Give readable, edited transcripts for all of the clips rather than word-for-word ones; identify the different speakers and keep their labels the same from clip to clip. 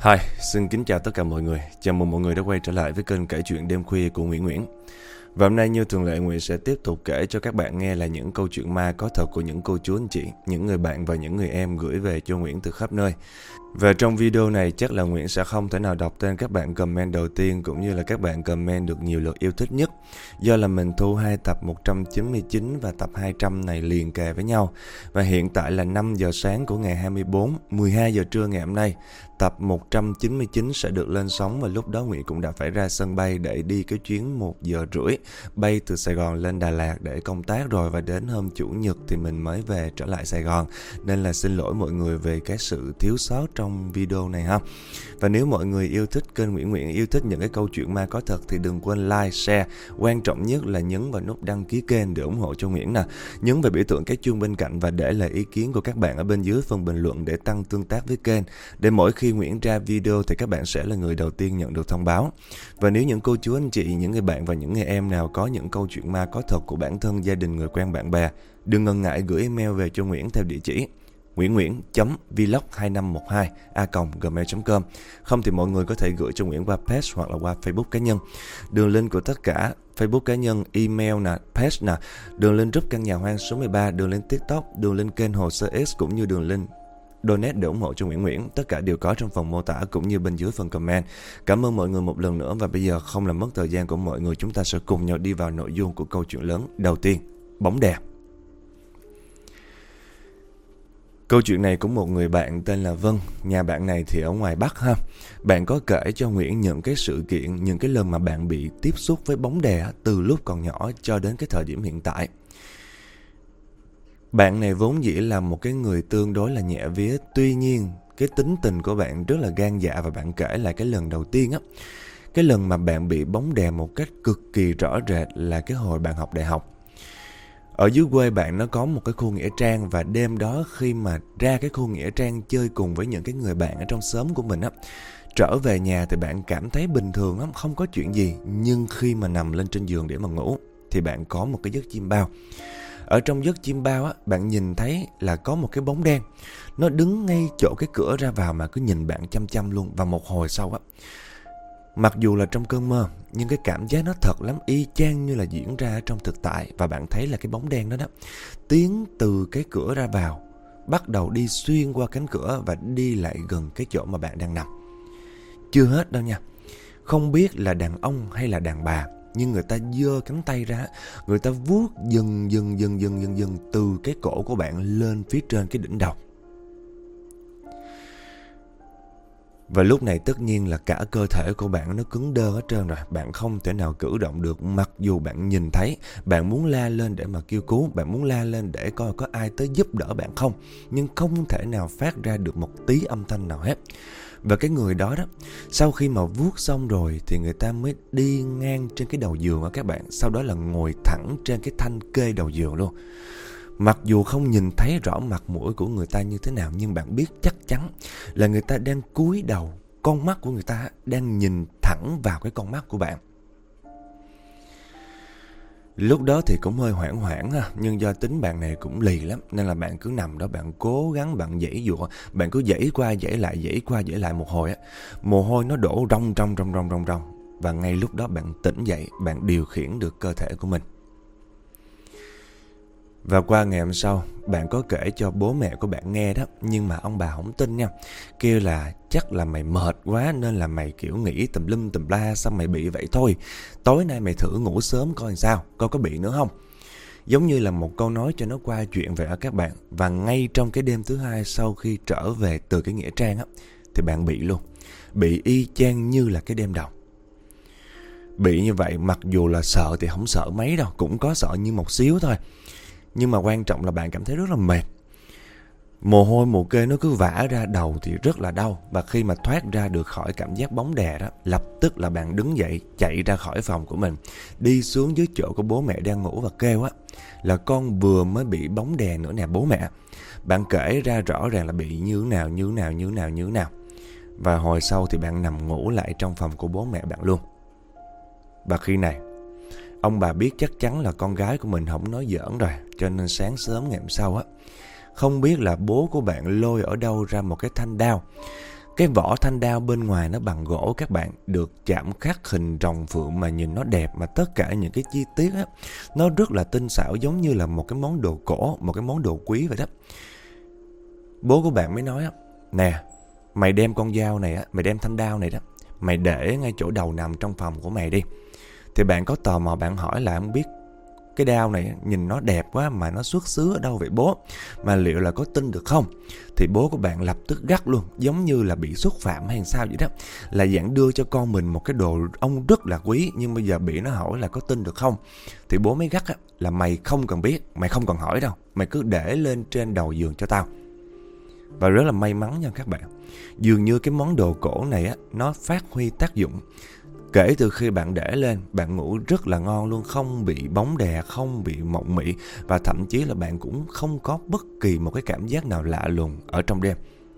Speaker 1: Hi, xin kính chào tất cả mọi người. Chào mừng mọi người đã quay trở lại với kênh kể chuyện đêm khuya của Nguyễn Nguyễn. Và hôm nay như thường lệ, Nguyễn sẽ tiếp tục kể cho các bạn nghe là những câu chuyện ma có thật của những cô chú anh chị, những người bạn và những người em gửi về cho Nguyễn từ khắp nơi. Và trong video này chắc là Nguyễn sẽ không thể nào đọc tên các bạn comment đầu tiên cũng như là các bạn comment được nhiều lượt yêu thích nhất, do là mình thu hai tập 199 và tập 200 này liền kề với nhau. Và hiện tại là 5 giờ sáng của ngày 24, 12 giờ trưa ngày hôm nay, tập 199 sẽ được lên sóng, và lúc đó Nguyễn cũng đã phải ra sân bay để đi cái chuyến 1 giờ rưỡi bay từ Sài Gòn lên Đà Lạt để công tác rồi, và đến hôm Chủ nhật thì mình mới về trở lại Sài Gòn. Nên là xin lỗi mọi người về cái sự thiếu sót trong video này ha. Và nếu mọi người yêu thích kênh Nguyễn Nguyễn, yêu thích những cái câu chuyện ma có thật thì đừng quên like, share. Quan trọng nhất là nhấn vào nút đăng ký kênh để ủng hộ cho Nguyễn nè. Nhấn vào biểu tượng cái chuông bên cạnh và để lại ý kiến của các bạn ở bên dưới phần bình luận để tăng tương tác với kênh. Để mỗi khi Nguyễn ra video thì các bạn sẽ là người đầu tiên nhận được thông báo. Và nếu những cô chú anh chị, những người bạn và những người em nào có những câu chuyện ma có thật của bản thân, gia đình, người quen, bạn bè, đừng ngần ngại gửi email về cho Nguyễn theo địa chỉ nguyễn.vlog2512a.gmail.com. Không thì mọi người có thể gửi cho Nguyễn qua page hoặc là qua Facebook cá nhân. Đường link của tất cả Facebook cá nhân, email nè, page nè, đường link group căn nhà hoang số 13, đường link TikTok, đường link kênh Hồ Sơ X cũng như đường link donate để ủng hộ cho Nguyễn Nguyễn, tất cả đều có trong phần mô tả cũng như bên dưới phần comment. Cảm ơn mọi người một lần nữa, và bây giờ không làm mất thời gian của mọi người, chúng ta sẽ cùng nhau đi vào nội dung của câu chuyện lớn đầu tiên, bóng đè. Câu chuyện này của một người bạn tên là Vân. Nhà bạn này thì ở ngoài Bắc ha. Bạn có kể cho Nguyễn những cái sự kiện, những cái lần mà bạn bị tiếp xúc với bóng đè từ lúc còn nhỏ cho đến cái thời điểm hiện tại. Bạn này vốn dĩ là một cái người tương đối là nhẹ vía, tuy nhiên cái tính tình của bạn rất là gan dạ, và bạn kể lại cái lần đầu tiên á. Cái lần mà bạn bị bóng đè một cách cực kỳ rõ rệt là cái hồi bạn học đại học. Ở dưới quê bạn nó có một cái khu nghĩa trang, và đêm đó khi mà ra cái khu nghĩa trang chơi cùng với những cái người bạn ở trong xóm của mình á, trở về nhà thì bạn cảm thấy bình thường lắm, không có chuyện gì. Nhưng khi mà nằm lên trên giường để mà ngủ thì bạn có một cái giấc chim bao. Ở trong giấc chim bao á, bạn nhìn thấy là có một cái bóng đen, nó đứng ngay chỗ cái cửa ra vào mà cứ nhìn bạn chăm chăm luôn. Và một hồi sau á, mặc dù là trong cơn mơ, nhưng cái cảm giác nó thật lắm, y chang như là diễn ra trong thực tại. Và bạn thấy là cái bóng đen đó tiến từ cái cửa ra vào, bắt đầu đi xuyên qua cánh cửa và đi lại gần cái chỗ mà bạn đang nằm. Chưa hết đâu nha. Không biết là đàn ông hay là đàn bà, nhưng người ta giơ cánh tay ra, người ta vuốt dần từ cái cổ của bạn lên phía trên cái đỉnh đầu. Và lúc này tất nhiên là cả cơ thể của bạn nó cứng đơ hết trơn rồi. Bạn không thể nào cử động được. Mặc dù bạn nhìn thấy, bạn muốn la lên để mà kêu cứu, bạn muốn la lên để coi có ai tới giúp đỡ bạn không, nhưng không thể nào phát ra được một tí âm thanh nào hết. Và cái người đó sau khi mà vuốt xong rồi thì người ta mới đi ngang trên cái đầu giường á các bạn. Sau đó là ngồi thẳng trên cái thanh kê đầu giường luôn. Mặc dù không nhìn thấy rõ mặt mũi của người ta như thế nào, nhưng bạn biết chắc chắn là người ta đang cúi đầu, con mắt của người ta đang nhìn thẳng vào cái con mắt của bạn. Lúc đó thì cũng hơi hoảng hoảng ha, nhưng do tính bạn này cũng lì lắm, nên là bạn cứ nằm đó, bạn cố gắng, bạn giãy giụa, bạn cứ giãy qua giãy lại một hồi á, mồ hôi nó đổ rong. Và ngay lúc đó bạn tỉnh dậy, bạn điều khiển được cơ thể của mình. Và qua ngày hôm sau, bạn có kể cho bố mẹ của bạn nghe đó, nhưng mà ông bà không tin nha. Kêu là chắc là mày mệt quá nên là mày kiểu nghĩ tùm lum tùm la, xong mày bị vậy thôi. Tối nay mày thử ngủ sớm coi sao, coi có bị nữa không. Giống như là một câu nói cho nó qua chuyện vậy ở các bạn. Và ngay trong cái đêm thứ hai sau khi trở về từ cái nghĩa trang á, thì bạn bị luôn. Bị y chang như là cái đêm đầu. Bị như vậy, mặc dù là sợ thì không sợ mấy đâu, cũng có sợ như một xíu thôi. Nhưng mà quan trọng là bạn cảm thấy rất là mệt. Mồ hôi mồ kê nó cứ vã ra, đầu thì rất là đau. Và khi mà thoát ra được khỏi cảm giác bóng đè đó, lập tức là bạn đứng dậy, chạy ra khỏi phòng của mình, đi xuống dưới chỗ của bố mẹ đang ngủ và kêu á là con vừa mới bị bóng đè nữa nè bố mẹ. Bạn kể ra rõ ràng là bị như thế nào. Và hồi sau thì bạn nằm ngủ lại trong phòng của bố mẹ bạn luôn. Và khi này, ông bà biết chắc chắn là con gái của mình không nói giỡn rồi, cho nên sáng sớm ngày hôm sau á, không biết là bố của bạn lôi ở đâu ra một cái thanh đao, Cái vỏ thanh đao bên ngoài nó bằng gỗ các bạn, được chạm khắc hình rồng phượng mà nhìn nó đẹp, mà tất cả những cái chi tiết á, nó rất là tinh xảo, giống như là một cái món đồ cổ, một cái món đồ quý vậy đó. Bố của bạn mới nói á, nè, mày đem con dao này á, mày đem thanh đao này đó, mày để ngay chỗ đầu nằm trong phòng của mày đi. Thì bạn có tò mò bạn hỏi là không biết cái đao này nhìn nó đẹp quá mà nó xuất xứ ở đâu vậy bố? Mà liệu là có tin được không? Thì bố của bạn lập tức gắt luôn, giống như là bị xúc phạm hay sao vậy đó. Là dạng đưa cho con mình một cái đồ ông rất là quý, nhưng bây giờ bị nó hỏi là có tin được không? Thì bố mới gắt á, là mày không cần biết, mày không cần hỏi đâu, mày cứ để lên trên đầu giường cho tao. Và rất là may mắn nha các bạn, dường như cái món đồ cổ này á, nó phát huy tác dụng. Kể từ khi bạn để lên, bạn ngủ rất là ngon luôn, không bị bóng đè, không bị mộng mị, và thậm chí là bạn cũng không có bất kỳ một cái cảm giác nào lạ lùng ở trong đêm.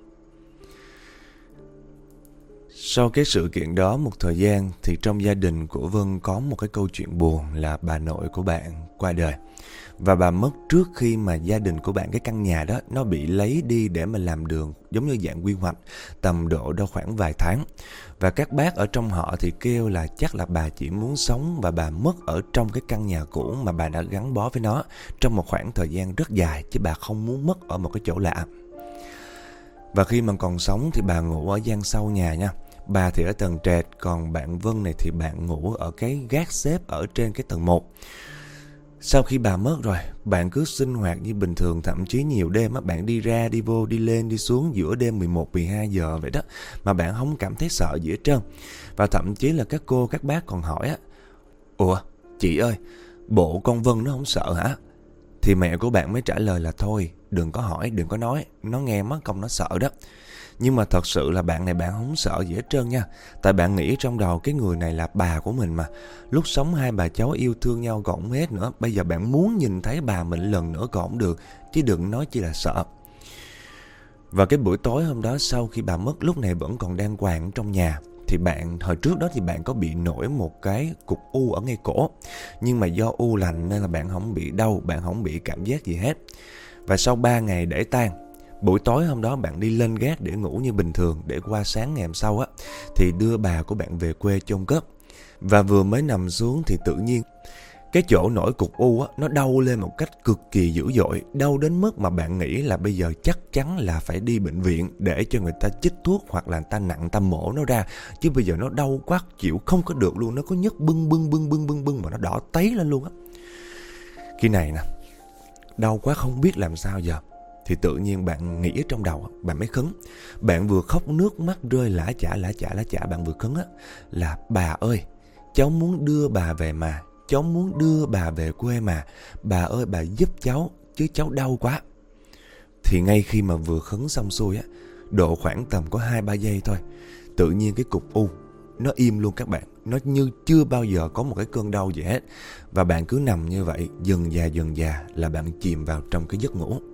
Speaker 1: Sau cái sự kiện đó một thời gian thì trong gia đình của Vân có một cái câu chuyện buồn là bà nội của bạn qua đời. Và bà mất trước khi mà gia đình của bạn, cái căn nhà đó nó bị lấy đi để mà làm đường, giống như dạng quy hoạch, tầm độ đâu khoảng vài tháng. Và các bác ở trong họ thì kêu là chắc là bà chỉ muốn sống và bà mất ở trong cái căn nhà cũ mà bà đã gắn bó với nó trong một khoảng thời gian rất dài, chứ bà không muốn mất ở một cái chỗ lạ. Và khi mà còn sống thì bà ngủ ở gian sau nhà nha. Bà thì ở tầng trệt, còn bạn Vân này thì bạn ngủ ở cái gác xếp ở trên cái tầng 1. Sau khi bà mất rồi, bạn cứ sinh hoạt như bình thường, thậm chí nhiều đêm á, bạn đi ra, đi vô, đi lên, đi xuống giữa đêm 11, 12 giờ vậy đó, mà bạn không cảm thấy sợ gì hết trơn. Và thậm chí là các cô, các bác còn hỏi á, ủa, chị ơi, bộ con Vân nó không sợ hả? Thì mẹ của bạn mới trả lời là thôi, đừng có hỏi, đừng có nói, nó nghe mất công nó sợ đó. Nhưng mà thật sự là bạn này bạn không sợ gì hết trơn nha. Tại bạn nghĩ trong đầu cái người này là bà của mình mà. Lúc sống hai bà cháu yêu thương nhau còn không hết nữa. Bây giờ bạn muốn nhìn thấy bà mình lần nữa còn không được, chứ đừng nói chỉ là sợ. Và cái buổi tối hôm đó sau khi bà mất, lúc này vẫn còn đang quàng trong nhà. Thì bạn, hồi trước đó thì bạn có bị nổi một cái cục u ở ngay cổ. Nhưng mà do u lành nên là bạn không bị đau, bạn không bị cảm giác gì hết. Và sau 3 ngày để tang, buổi tối hôm đó bạn đi lên gác để ngủ như bình thường, để qua sáng ngày hôm sau á thì đưa bà của bạn về quê chôn cất. Và vừa mới nằm xuống thì tự nhiên cái chỗ nổi cục u á, nó đau lên một cách cực kỳ dữ dội, đau đến mức mà bạn nghĩ là bây giờ chắc chắn là phải đi bệnh viện để cho người ta chích thuốc hoặc là người ta nặng ta mổ nó ra, chứ bây giờ nó đau quá chịu không có được luôn, nó có nhức bưng mà nó đỏ tấy lên luôn á. Khi này nè, đau quá không biết làm sao giờ, thì tự nhiên bạn nghĩ trong đầu, bạn mới khấn. Bạn vừa khóc nước mắt rơi lã chả, bạn vừa khấn á, là bà ơi, cháu muốn đưa bà về mà, cháu muốn đưa bà về quê mà, bà ơi bà giúp cháu, chứ cháu đau quá. Thì ngay khi mà vừa khấn xong xuôi á, độ khoảng tầm có 2-3 giây thôi, tự nhiên cái cục u nó im luôn các bạn. Nó như chưa bao giờ có một cái cơn đau gì hết. Và bạn cứ nằm như vậy, dần dà là bạn chìm vào trong cái giấc ngủ.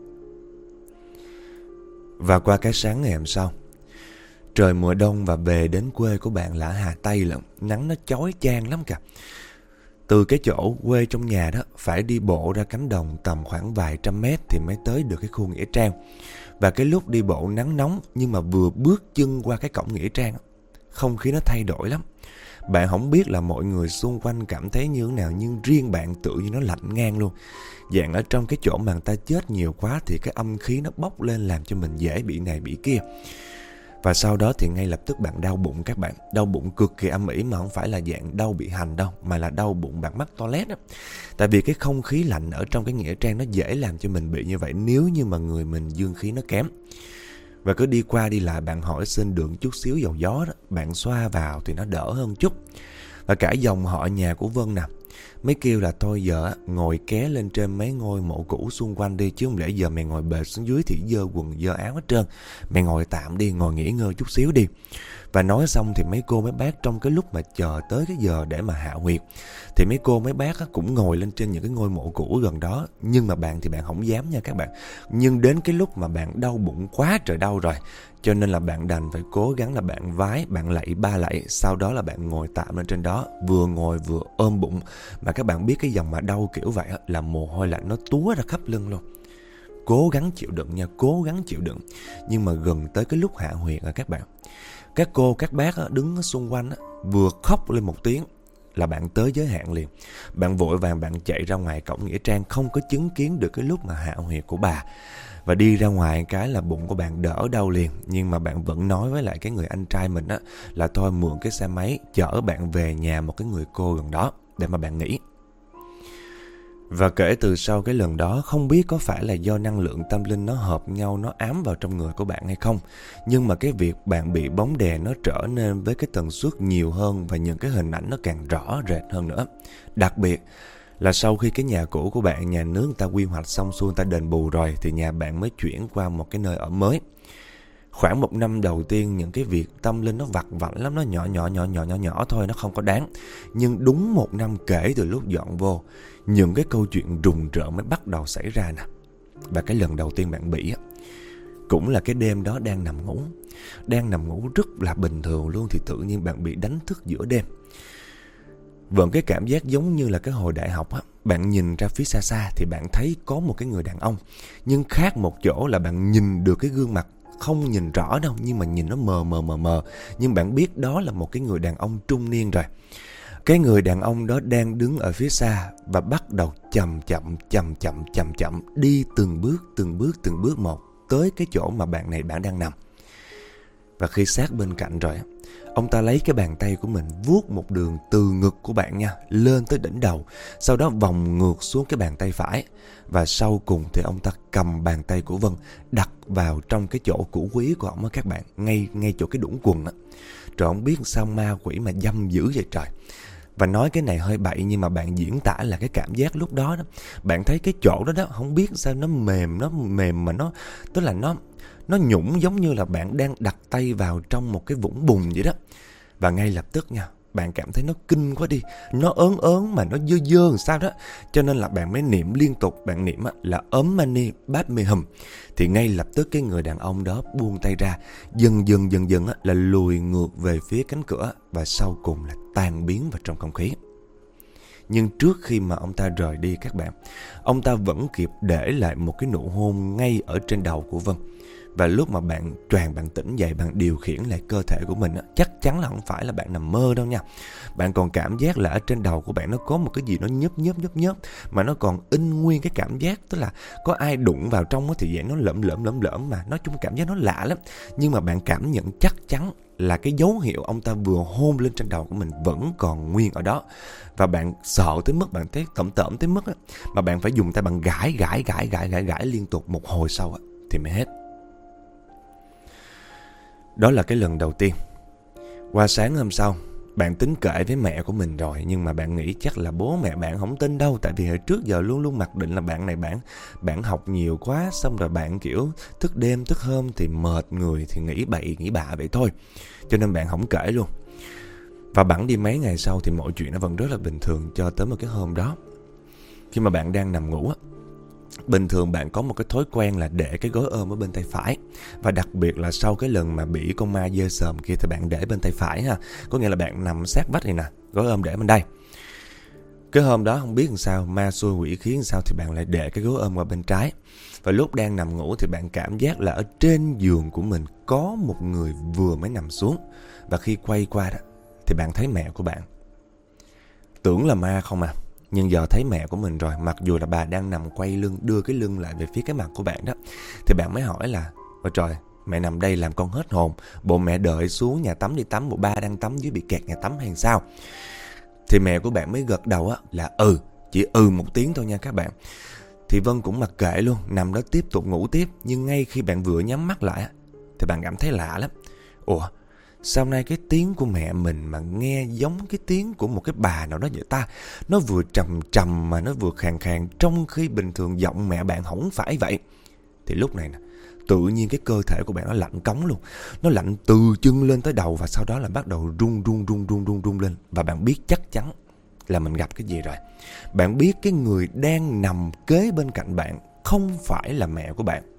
Speaker 1: Và qua cái sáng ngày hôm sau, trời mùa đông và về đến quê của bạn là Hà Tây lận, nắng nó chói chang lắm kìa. Từ cái chỗ quê trong nhà đó phải đi bộ ra cánh đồng tầm khoảng vài trăm mét thì mới tới được cái khu nghĩa trang. Và cái lúc đi bộ nắng nóng, nhưng mà vừa bước chân qua cái cổng nghĩa trang, không khí nó thay đổi lắm. Bạn không biết là mọi người xung quanh cảm thấy như thế nào, nhưng riêng bạn tự nhiên nó lạnh ngang luôn. Dạng ở trong cái chỗ mà người ta chết nhiều quá thì cái âm khí nó bốc lên làm cho mình dễ bị này bị kia. Và sau đó thì ngay lập tức bạn đau bụng các bạn. Đau bụng cực kỳ âm ỉ, mà không phải là dạng đau bị hành đâu, mà là đau bụng bạn mắc toilet á. Tại vì cái không khí lạnh ở trong cái nghĩa trang nó dễ làm cho mình bị như vậy nếu như mà người mình dương khí nó kém. Và cứ đi qua đi lại bạn hỏi xin được chút xíu dầu gió đó, bạn xoa vào thì nó đỡ hơn chút. Và cả dòng họ nhà của Vân nè, mới kêu là thôi giờ ngồi ké lên trên mấy ngôi mộ cũ xung quanh đi, chứ không lẽ giờ mày ngồi bệt xuống dưới thì dơ quần dơ áo hết trơn. Mày ngồi tạm đi, ngồi nghỉ ngơi chút xíu đi. Và nói xong thì mấy cô mấy bác trong cái lúc mà chờ tới cái giờ để mà hạ huyệt, thì mấy cô mấy bác cũng ngồi lên trên những cái ngôi mộ cũ gần đó. Nhưng mà bạn thì bạn không dám nha các bạn. Nhưng đến cái lúc mà bạn đau bụng quá trời đau rồi, cho nên là bạn đành phải cố gắng là bạn vái, bạn lạy 3 lạy. Sau đó là bạn ngồi tạm lên trên đó, vừa ngồi vừa ôm bụng. Mà các bạn biết cái dòng mà đau kiểu vậy là mồ hôi lạnh nó túa ra khắp lưng luôn. cố gắng chịu đựng nha, cố gắng chịu đựng. Nhưng mà gần tới cái lúc hạ huyệt các bạn, các cô, các bác đứng xung quanh vừa khóc lên một tiếng là bạn tới giới hạn liền. Bạn vội vàng bạn chạy ra ngoài cổng nghĩa trang, không có chứng kiến được cái lúc mà hạ huyệt của bà. Và đi ra ngoài cái là bụng của bạn đỡ đau liền. Nhưng mà bạn vẫn nói với lại cái người anh trai mình là thôi mượn cái xe máy chở bạn về nhà một cái người cô gần đó để mà bạn nghỉ. Và kể từ sau cái lần đó, không biết có phải là do năng lượng tâm linh nó hợp nhau, nó ám vào trong người của bạn hay không, nhưng mà cái việc bạn bị bóng đè nó trở nên với cái tần suất nhiều hơn và những cái hình ảnh nó càng rõ rệt hơn nữa. Đặc biệt là sau khi cái nhà cũ của bạn, nhà nước người ta quy hoạch xong xuôi, người ta đền bù rồi, thì nhà bạn mới chuyển qua một cái nơi ở mới. Khoảng 1 năm đầu tiên, những cái việc tâm linh nó vặt vãnh lắm, nó nhỏ thôi, nó không có đáng. Nhưng đúng 1 năm kể từ lúc dọn vô, những cái câu chuyện rùng rợn mới bắt đầu xảy ra nè. Và cái lần đầu tiên bạn bị cũng là cái đêm đó đang nằm ngủ rất là bình thường luôn, thì tự nhiên bạn bị đánh thức giữa đêm. Vẫn cái cảm giác giống như là cái hồi đại học bạn nhìn ra phía xa xa thì bạn thấy có một cái người đàn ông, nhưng khác một chỗ là bạn nhìn được cái gương mặt, không nhìn rõ đâu, nhưng mà nhìn nó mờ. Nhưng bạn biết đó là một cái người đàn ông trung niên rồi. Cái người đàn ông đó đang đứng ở phía xa và bắt đầu chậm chậm đi từng bước một tới cái chỗ mà bạn đang nằm. Và khi sát bên cạnh rồi, ông ta lấy cái bàn tay của mình vuốt một đường từ ngực của bạn nha, lên tới đỉnh đầu, sau đó vòng ngược xuống cái bàn tay phải. Và sau cùng thì ông ta cầm bàn tay của Vân đặt vào trong cái chỗ củ quý của ông các bạn, ngay chỗ cái đũng quần á. Rồi ông biết sao ma quỷ mà dâm dữ vậy trời. Và nói cái này hơi bậy nhưng mà bạn diễn tả là cái cảm giác lúc đó đó. Bạn thấy cái chỗ đó không biết sao nó mềm mà nó, tức là nó nhũng, giống như là bạn đang đặt tay vào trong một cái vũng bùn vậy đó. Và ngay lập tức nha, bạn cảm thấy nó kinh quá đi, nó ớn mà nó dơ làm sao đó. Cho nên là bạn mới niệm liên tục, bạn niệm là Om Mani Padme Hum. Thì ngay lập tức cái người đàn ông đó buông tay ra, dần dần là lùi ngược về phía cánh cửa, và sau cùng là tan biến vào trong không khí. Nhưng trước khi mà ông ta rời đi các bạn, ông ta vẫn kịp để lại một cái nụ hôn ngay ở trên đầu của Vân. Và lúc mà bạn tỉnh dậy, bạn điều khiển lại cơ thể của mình chắc chắn là không phải là bạn nằm mơ đâu nha. Bạn còn cảm giác là ở trên đầu của bạn nó có một cái gì nó nhớp, mà nó còn in nguyên cái cảm giác, tức là có ai đụng vào trong thì vậy nó lởm mà nói chung cảm giác nó lạ lắm. Nhưng mà bạn cảm nhận chắc chắn là cái dấu hiệu ông ta vừa hôn lên trên đầu của mình vẫn còn nguyên ở đó. Và bạn sợ tới mức, bạn thấy tởm tới mức mà bạn phải dùng tay bạn gãi liên tục một hồi sau thì mới hết. Đó là cái lần đầu tiên. Qua sáng hôm sau, bạn tính kể với mẹ của mình rồi, nhưng mà bạn nghĩ chắc là bố mẹ bạn không tin đâu. Tại vì hồi trước giờ luôn luôn mặc định là bạn này bạn học nhiều quá, xong rồi bạn kiểu thức đêm thức hôm thì mệt người, thì nghĩ bậy nghĩ bạ vậy thôi. Cho nên bạn không kể luôn. Và bẵng đi mấy ngày sau thì mọi chuyện nó vẫn rất là bình thường, cho tới một cái hôm đó. Khi mà bạn đang nằm ngủ bình thường bạn có một cái thói quen là để cái gối ôm ở bên tay phải. Và đặc biệt là sau cái lần mà bị con ma dơ sờm kia thì bạn để bên tay phải ha. Có nghĩa là bạn nằm sát vách này nè, gối ôm để bên đây. Cái hôm đó không biết làm sao, ma xui quỷ khiến làm sao thì bạn lại để cái gối ôm qua bên trái. Và lúc đang nằm ngủ thì bạn cảm giác là ở trên giường của mình có một người vừa mới nằm xuống. Và khi quay qua đó thì bạn thấy mẹ của bạn. Tưởng là ma không à, nhưng giờ thấy mẹ của mình rồi, mặc dù là bà đang nằm quay lưng, đưa cái lưng lại về phía cái mặt của bạn đó. Thì bạn mới hỏi là: ôi trời, mẹ nằm đây làm con hết hồn. Bộ mẹ đợi xuống nhà tắm đi tắm, bộ ba đang tắm dưới bị kẹt nhà tắm hay sao? Thì mẹ của bạn mới gật đầu là chỉ một tiếng thôi nha các bạn. Thì Vân cũng mặc kệ luôn, nằm đó tiếp tục ngủ tiếp. Nhưng ngay khi bạn vừa nhắm mắt lại thì bạn cảm thấy lạ lắm. Ủa, sao nay cái tiếng của mẹ mình mà nghe giống cái tiếng của một cái bà nào đó vậy ta? Nó vừa trầm mà nó vừa khàn, trong khi bình thường giọng mẹ bạn không phải vậy. Thì lúc này nè, tự nhiên cái cơ thể của bạn nó lạnh cống luôn. Nó lạnh từ chân lên tới đầu, và sau đó là bắt đầu run lên. Và bạn biết chắc chắn là mình gặp cái gì rồi. Bạn biết cái người đang nằm kế bên cạnh bạn không phải là mẹ của bạn,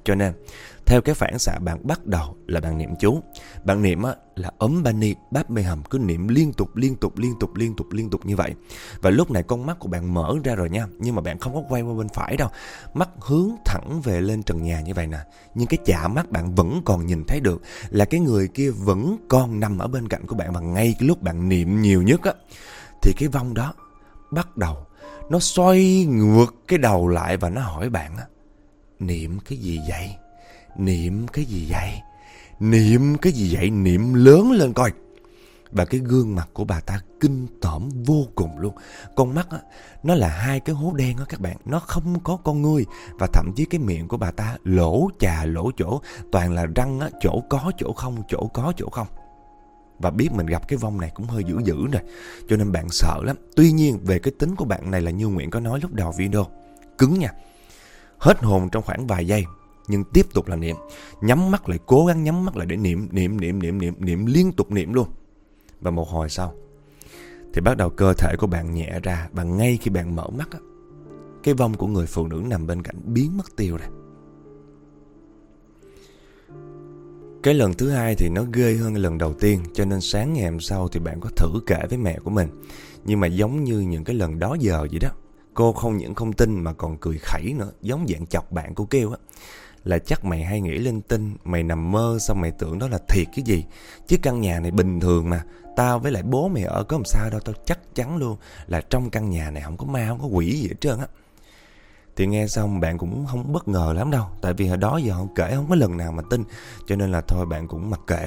Speaker 1: Cho nên theo cái phản xạ bạn bắt đầu là bạn niệm chú. Bạn niệm là Om Mani Padme Hum, cứ niệm liên tục như vậy. Và lúc này con mắt của bạn mở ra rồi nha, nhưng mà bạn không có quay qua bên phải đâu. Mắt hướng thẳng về lên trần nhà như vậy nè. Nhưng cái chạ mắt bạn vẫn còn nhìn thấy được là cái người kia vẫn còn nằm ở bên cạnh của bạn. Và ngay cái lúc bạn niệm nhiều nhất thì cái vong đó bắt đầu nó xoay ngược cái đầu lại và nó hỏi bạn niệm cái gì vậy? Niệm cái gì vậy? Niệm cái gì vậy? Niệm lớn lên coi. Và cái gương mặt của bà ta kinh tởm vô cùng luôn. Con mắt nó là 2 cái hố đen các bạn. Nó không có con ngươi. Và thậm chí cái miệng của bà ta lỗ chà lỗ chỗ, toàn là răng chỗ có chỗ không, chỗ có chỗ không. Và biết mình gặp cái vong này cũng hơi dữ rồi, cho nên bạn sợ lắm. Tuy nhiên về cái tính của bạn này là như Nguyễn có nói lúc đầu video, cứng nha. Hết hồn trong khoảng vài giây, nhưng tiếp tục là niệm. Nhắm mắt lại, cố gắng nhắm mắt lại để niệm liên tục niệm luôn. Và một hồi sau thì bắt đầu cơ thể của bạn nhẹ ra. Và ngay khi bạn mở mắt cái vong của người phụ nữ nằm bên cạnh biến mất tiêu rồi. Cái lần thứ hai thì nó ghê hơn lần đầu tiên, cho nên sáng ngày hôm sau thì bạn có thử kể với mẹ của mình. Nhưng mà giống như những cái lần đó giờ vậy đó, cô không những không tin mà còn cười khẩy nữa, giống dạng chọc bạn. Cô kêu là chắc mày hay nghĩ linh tinh, mày nằm mơ xong mày tưởng đó là thiệt cái gì, chứ căn nhà này bình thường mà, tao với lại bố mày ở có làm sao đâu, tao chắc chắn luôn là trong căn nhà này không có ma, không có quỷ gì hết trơn á. Thì nghe xong bạn cũng không bất ngờ lắm đâu, tại vì hồi đó giờ họ kể không có lần nào mà tin, cho nên là thôi bạn cũng mặc kệ.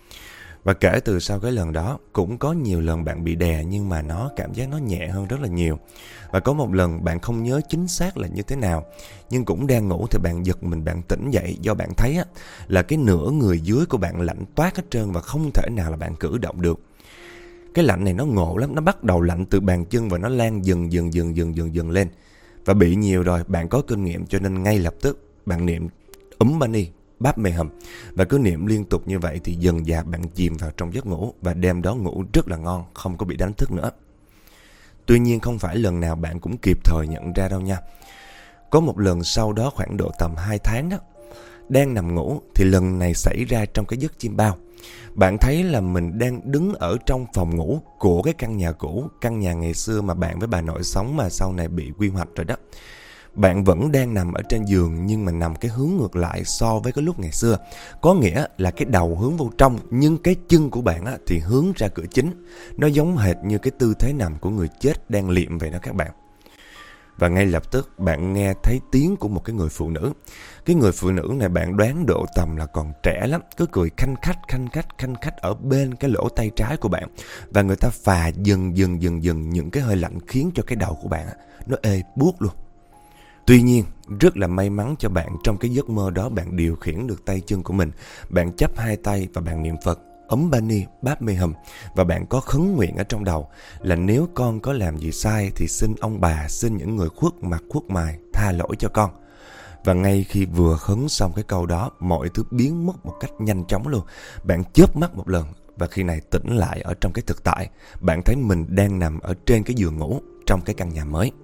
Speaker 1: Và kể từ sau cái lần đó cũng có nhiều lần bạn bị đè, nhưng mà nó cảm giác nó nhẹ hơn rất là nhiều. Và có một lần bạn không nhớ chính xác là như thế nào, nhưng cũng đang ngủ thì bạn giật mình, bạn tỉnh dậy do bạn thấy là cái nửa người dưới của bạn lạnh toát hết trơn và không thể nào là bạn cử động được. Cái lạnh này nó ngộ lắm, nó bắt đầu lạnh từ bàn chân và nó lan dần lên. Và bị nhiều rồi, bạn có kinh nghiệm cho nên ngay lập tức bạn niệm Om Mani Padme Hum. Và cứ niệm liên tục như vậy thì dần dà bạn chìm vào trong giấc ngủ. Và đêm đó ngủ rất là ngon, không có bị đánh thức nữa. Tuy nhiên không phải lần nào bạn cũng kịp thời nhận ra đâu nha. Có một lần sau đó khoảng độ tầm 2 tháng đó, đang nằm ngủ thì lần này xảy ra trong cái giấc chim bao. Bạn thấy là mình đang đứng ở trong phòng ngủ của cái căn nhà cũ, căn nhà ngày xưa mà bạn với bà nội sống mà sau này bị quy hoạch rồi đó. Bạn vẫn đang nằm ở trên giường nhưng mà nằm cái hướng ngược lại so với cái lúc ngày xưa. Có nghĩa là cái đầu hướng vào trong nhưng cái chân của bạn thì hướng ra cửa chính. Nó giống hệt như cái tư thế nằm của người chết đang liệm vậy đó các bạn. Và ngay lập tức bạn nghe thấy tiếng của một cái người phụ nữ. Cái người phụ nữ này bạn đoán độ tầm là còn trẻ lắm, cứ cười khanh khách ở bên cái lỗ tay trái của bạn. Và người ta phà dần những cái hơi lạnh khiến cho cái đầu của bạn nó ê buốt luôn. Tuy nhiên, rất là may mắn cho bạn, trong cái giấc mơ đó bạn điều khiển được tay chân của mình. Bạn chắp 2 tay và bạn niệm Phật Om Mani Padme Hum. Và bạn có khấn nguyện ở trong đầu là nếu con có làm gì sai thì xin ông bà, xin những người khuất mặt khuất mày tha lỗi cho con. Và ngay khi vừa khấn xong cái câu đó, mọi thứ biến mất một cách nhanh chóng luôn. Bạn chớp mắt một lần và khi này tỉnh lại ở trong cái thực tại. Bạn thấy mình đang nằm ở trên cái giường ngủ trong cái căn nhà mới.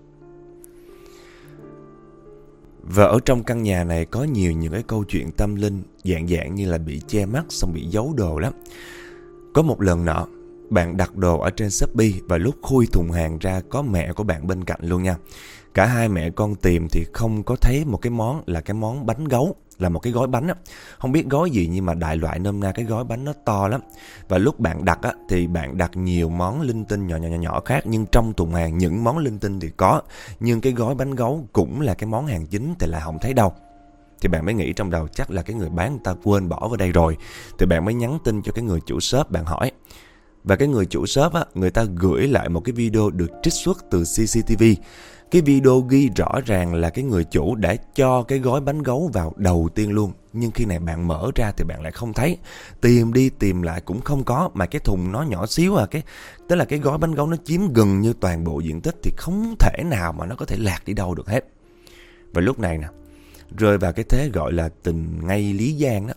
Speaker 1: Và ở trong căn nhà này có nhiều những cái câu chuyện tâm linh dạng như là bị che mắt xong bị giấu đồ lắm. Có một lần nọ, bạn đặt đồ ở trên Shopee và lúc khui thùng hàng ra có mẹ của bạn bên cạnh luôn nha. Cả hai mẹ con tìm thì không có thấy một cái món là cái món bánh gấu, là một cái gói bánh không biết gói gì nhưng mà đại loại nôm na cái gói bánh nó to lắm. Và lúc bạn đặt thì bạn đặt nhiều món linh tinh nhỏ khác, nhưng trong thùng hàng những món linh tinh thì có, nhưng cái gói bánh gấu cũng là cái món hàng chính thì là không thấy đâu. Thì bạn mới nghĩ trong đầu chắc là cái người bán người ta quên bỏ vào đây rồi. Thì bạn mới nhắn tin cho cái người chủ shop bạn hỏi. Và cái người chủ shop người ta gửi lại một cái video được trích xuất từ CCTV. Cái video ghi rõ ràng là cái người chủ đã cho cái gói bánh gấu vào đầu tiên luôn. Nhưng khi này bạn mở ra thì bạn lại không thấy. Tìm đi tìm lại cũng không có. Mà cái thùng nó nhỏ xíu tức là cái gói bánh gấu nó chiếm gần như toàn bộ diện tích, thì không thể nào mà nó có thể lạc đi đâu được hết. Và lúc này nè, rơi vào cái thế gọi là tình ngay lý gian đó.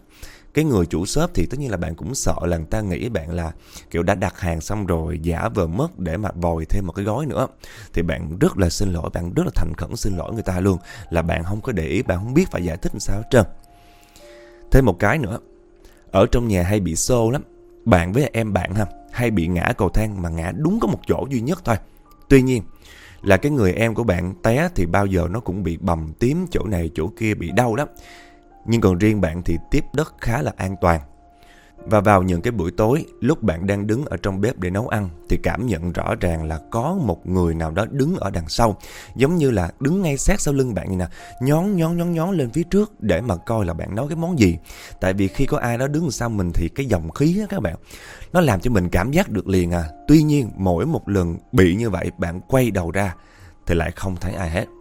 Speaker 1: Cái người chủ shop thì tất nhiên là bạn cũng sợ là người ta nghĩ bạn là kiểu đã đặt hàng xong rồi giả vờ mất để mà vòi thêm một cái gói nữa. Thì bạn rất là xin lỗi, bạn rất là thành khẩn xin lỗi người ta luôn, là bạn không có để ý, bạn không biết phải giải thích làm sao hết trơn. Thêm một cái nữa, ở trong nhà hay bị xô lắm. Bạn với em bạn hay bị ngã cầu thang mà ngã đúng có một chỗ duy nhất thôi. Tuy nhiên là cái người em của bạn té thì bao giờ nó cũng bị bầm tím chỗ này chỗ kia, bị đau lắm. Nhưng còn riêng bạn thì tiếp đất khá là an toàn. Và vào những cái buổi tối, lúc bạn đang đứng ở trong bếp để nấu ăn, thì cảm nhận rõ ràng là có một người nào đó đứng ở đằng sau, giống như là đứng ngay sát sau lưng bạn như nè, nhón lên phía trước để mà coi là bạn nấu cái món gì. Tại vì khi có ai đó đứng sau mình thì cái dòng khí á các bạn, nó làm cho mình cảm giác được liền à. Tuy nhiên mỗi một lần bị như vậy, bạn quay đầu ra thì lại không thấy ai hết.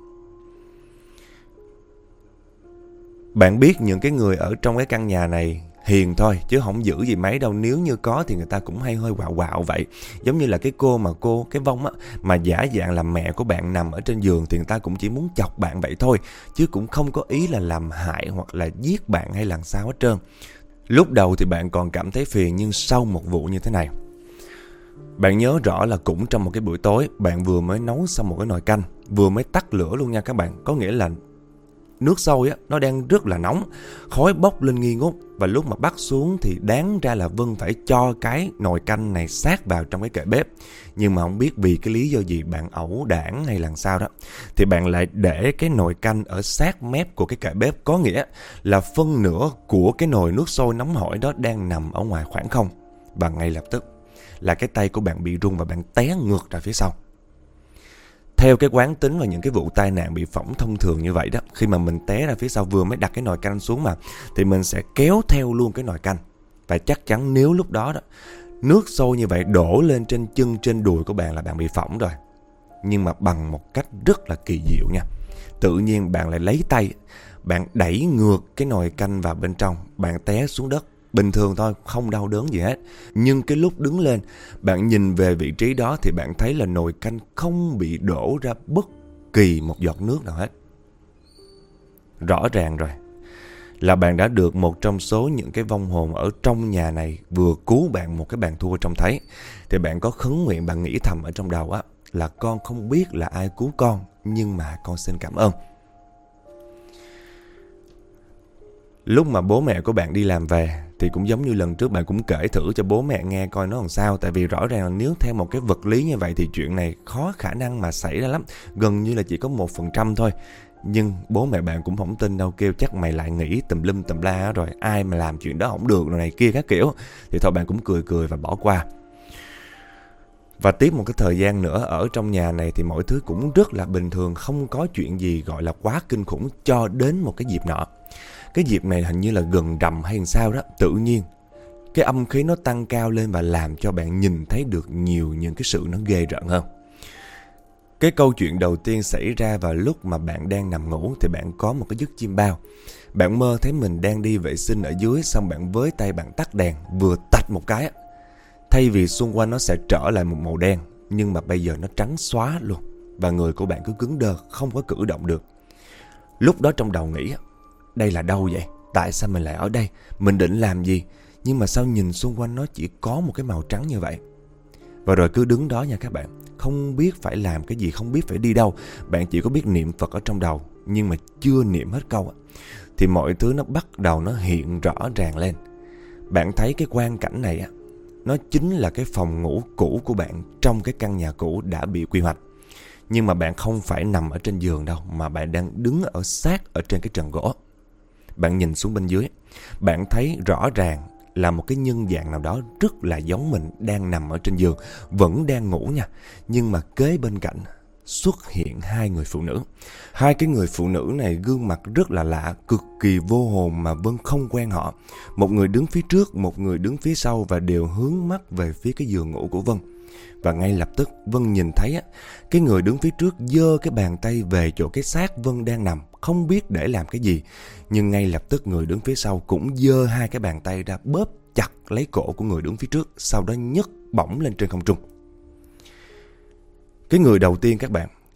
Speaker 1: Bạn biết những cái người ở trong cái căn nhà này hiền thôi chứ không giữ gì mấy đâu. Nếu như có thì người ta cũng hay hơi quạo quạo vậy. Giống như là cái cái vong á, mà giả dạng là mẹ của bạn nằm ở trên giường thì người ta cũng chỉ muốn chọc bạn vậy thôi, chứ cũng không có ý là làm hại hoặc là giết bạn hay làm sao hết trơn. Lúc đầu thì bạn còn cảm thấy phiền, nhưng sau một vụ như thế này, bạn nhớ rõ là cũng trong một cái buổi tối, bạn vừa mới nấu xong một cái nồi canh, vừa mới tắt lửa luôn nha các bạn. Có nghĩa là nước sôi á, nó đang rất là nóng, khói bốc lên nghi ngút. Và lúc mà bắt xuống thì đáng ra là Vân phải cho cái nồi canh này sát vào trong cái kệ bếp. Nhưng mà không biết vì cái lý do gì, bạn ẩu đảng hay là sao đó, thì bạn lại để cái nồi canh ở sát mép của cái kệ bếp. Có nghĩa là phân nửa của cái nồi nước sôi nóng hổi đó đang nằm ở ngoài khoảng không. Và ngay lập tức là cái tay của bạn bị run và bạn té ngược ra phía sau. Theo cái quán tính và những cái vụ tai nạn bị phỏng thông thường như vậy đó, khi mà mình té ra phía sau vừa mới đặt cái nồi canh xuống mà, thì mình sẽ kéo theo luôn cái nồi canh. Và chắc chắn nếu lúc đó nước sôi như vậy đổ lên trên chân, trên đùi của bạn là bạn bị phỏng rồi. Nhưng mà bằng một cách rất là kỳ diệu nha. Tự nhiên bạn lại lấy tay, bạn đẩy ngược cái nồi canh vào bên trong, bạn té xuống đất. Bình thường thôi, không đau đớn gì hết. Nhưng cái lúc đứng lên, bạn nhìn về vị trí đó thì bạn thấy là nồi canh không bị đổ ra bất kỳ một giọt nước nào hết. Rõ ràng rồi, là bạn đã được một trong số những cái vong hồn ở trong nhà này vừa cứu bạn một cái bàn thua trông thấy. Thì bạn có khấn nguyện, bạn nghĩ thầm ở trong đầu á, là con không biết là ai cứu con, nhưng mà con xin cảm ơn. Lúc mà bố mẹ của bạn đi làm về thì cũng giống như lần trước, bạn cũng kể thử cho bố mẹ nghe coi nó làm sao. Tại vì rõ ràng là nếu theo một cái vật lý như vậy thì chuyện này khó khả năng mà xảy ra lắm. Gần như là chỉ có 1% thôi. Nhưng bố mẹ bạn cũng không tin đâu, kêu chắc mày lại nghĩ tùm lum tùm la rồi, ai mà làm chuyện đó không được rồi này kia các kiểu. Thì thôi bạn cũng cười và bỏ qua. Và tiếp một cái thời gian nữa ở trong nhà này thì mọi thứ cũng rất là bình thường, không có chuyện gì gọi là quá kinh khủng, cho đến một cái dịp nọ. Cái dịp này hình như là gần rằm hay sao đó, tự nhiên cái âm khí nó tăng cao lên và làm cho bạn nhìn thấy được nhiều những cái sự nó ghê rợn hơn. Cái câu chuyện đầu tiên xảy ra vào lúc mà bạn đang nằm ngủ thì bạn có một cái giấc chim bao. Bạn mơ thấy mình đang đi vệ sinh ở dưới, xong bạn với tay bạn tắt đèn, vừa tạch một cái, thay vì xung quanh nó sẽ trở lại một màu đen, nhưng mà bây giờ nó trắng xóa luôn. Và người của bạn cứ cứng đơ, không có cử động được. Lúc đó trong đầu nghĩ, đây là đâu vậy? Tại sao mình lại ở đây? Mình định làm gì? Nhưng mà sao nhìn xung quanh nó chỉ có một cái màu trắng như vậy? Và rồi cứ đứng đó nha các bạn, không biết phải làm cái gì, không biết phải đi đâu. Bạn chỉ có biết niệm Phật ở trong đầu, nhưng mà chưa niệm hết câu thì mọi thứ nó bắt đầu nó hiện rõ ràng lên. Bạn thấy cái quang cảnh này nó chính là cái phòng ngủ cũ của bạn trong cái căn nhà cũ đã bị quy hoạch. Nhưng mà bạn không phải nằm ở trên giường đâu, mà bạn đang đứng ở sát ở trên cái trần gỗ. Bạn nhìn xuống bên dưới, bạn thấy rõ ràng là một cái nhân dạng nào đó rất là giống mình đang nằm ở trên giường, vẫn đang ngủ nha. Nhưng mà kế bên cạnh xuất hiện hai người phụ nữ. Hai cái người phụ nữ này gương mặt rất là lạ, cực kỳ vô hồn mà Vân không quen họ. Một người đứng phía trước, một người đứng phía sau và đều hướng mắt về phía cái giường ngủ của Vân. Và ngay lập tức Vân nhìn thấy cái người đứng phía trước giơ cái bàn tay về chỗ cái xác Vân đang nằm, không biết để làm cái gì. Nhưng ngay lập tức người đứng phía sau cũng giơ hai cái bàn tay ra bóp chặt lấy cổ của người đứng phía trước, sau đó nhấc bổng lên trên không trung. Cái người đầu tiên các bạn,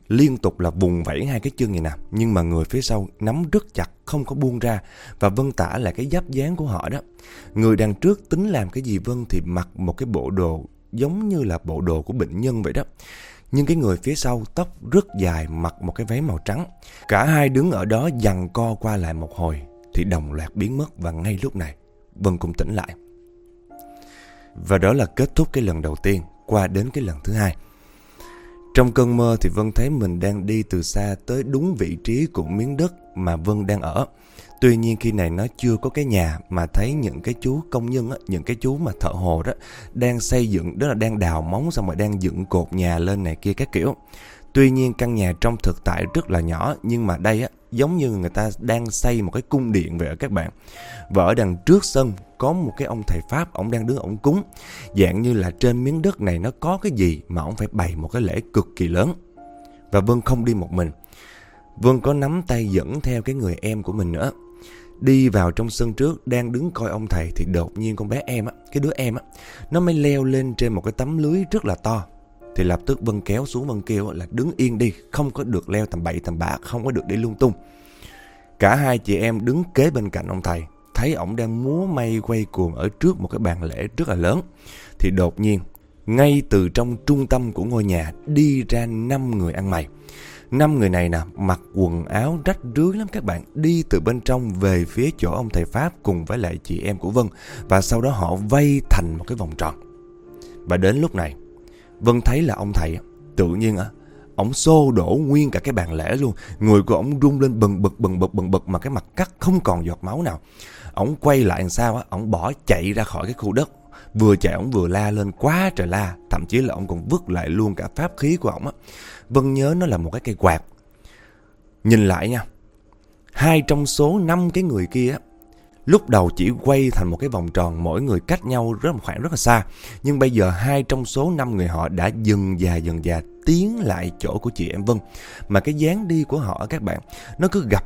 Speaker 1: liên tục là vùng vẫy hai cái chân này nè, nhưng mà người phía sau nắm rất chặt không có buông ra. Và Vân tả lại cái giáp dáng của họ đó. Người đằng trước tính làm cái gì Vân thì mặc một cái bộ đồ giống như là bộ đồ của bệnh nhân vậy đó. Nhưng cái người phía sau tóc rất dài, mặc một cái váy màu trắng. Cả hai đứng ở đó giằng co qua lại một hồi thì đồng loạt biến mất. Và ngay lúc này Vân cũng tỉnh lại. Và đó là kết thúc cái lần đầu tiên. Qua đến cái lần thứ hai, trong cơn mơ thì Vân thấy mình đang đi từ xa tới đúng vị trí của miếng đất mà Vân đang ở. Tuy nhiên khi này nó chưa có cái nhà, mà thấy những cái chú công nhân á, những cái chú mà thợ hồ đó đang xây dựng, đó là đang đào móng xong rồi đang dựng cột nhà lên này kia các kiểu. Tuy nhiên căn nhà trong thực tại rất là nhỏ, nhưng mà đây á giống như người ta đang xây một cái cung điện vậy các bạn. Và ở đằng trước sân có một cái ông thầy Pháp, ông đang đứng ông cúng. Dạng như là trên miếng đất này nó có cái gì mà ông phải bày một cái lễ cực kỳ lớn. Và Vân không đi một mình. Vân có nắm tay dẫn theo cái người em của mình nữa. Đi vào trong sân trước, đang đứng coi ông thầy thì đột nhiên con bé em á, cái đứa em á, nó mới leo lên trên một cái tấm lưới rất là to. Thì lập tức Vân kéo xuống, Vân kêu là đứng yên đi, không có được leo tầm bậy tầm bạ, không có được đi lung tung. Cả hai chị em đứng kế bên cạnh ông thầy, thấy ổng đang múa may quay cuồng ở trước một cái bàn lễ rất là lớn. Thì đột nhiên, ngay từ trong trung tâm của ngôi nhà đi ra 5 người ăn mày. 5 người này nè, mặc quần áo rách rưới lắm các bạn, đi từ bên trong về phía chỗ ông thầy Pháp cùng với lại chị em của Vân. Và sau đó họ vây thành một cái vòng tròn. Và đến lúc này Vân thấy là ông thầy tự nhiên ổng xô đổ nguyên cả cái bàn lễ luôn. Người của ổng rung lên bần bật mà cái mặt cắt không còn giọt máu nào. Ổng quay lại làm sao á, ổng bỏ chạy ra khỏi cái khu đất. Vừa chạy ổng vừa la lên quá trời la, thậm chí là ổng còn vứt lại luôn cả pháp khí của ổng á. Vân nhớ nó là một cái cây quạt. Nhìn lại nha, 2 trong số 5 cái người kia á, lúc đầu chỉ quay thành một cái vòng tròn, mỗi người cách nhau khoảng rất là xa. Nhưng bây giờ 2 trong số 5 người họ đã dần dà tiến lại chỗ của chị em Vân. Mà cái dáng đi của họ các bạn, nó cứ gập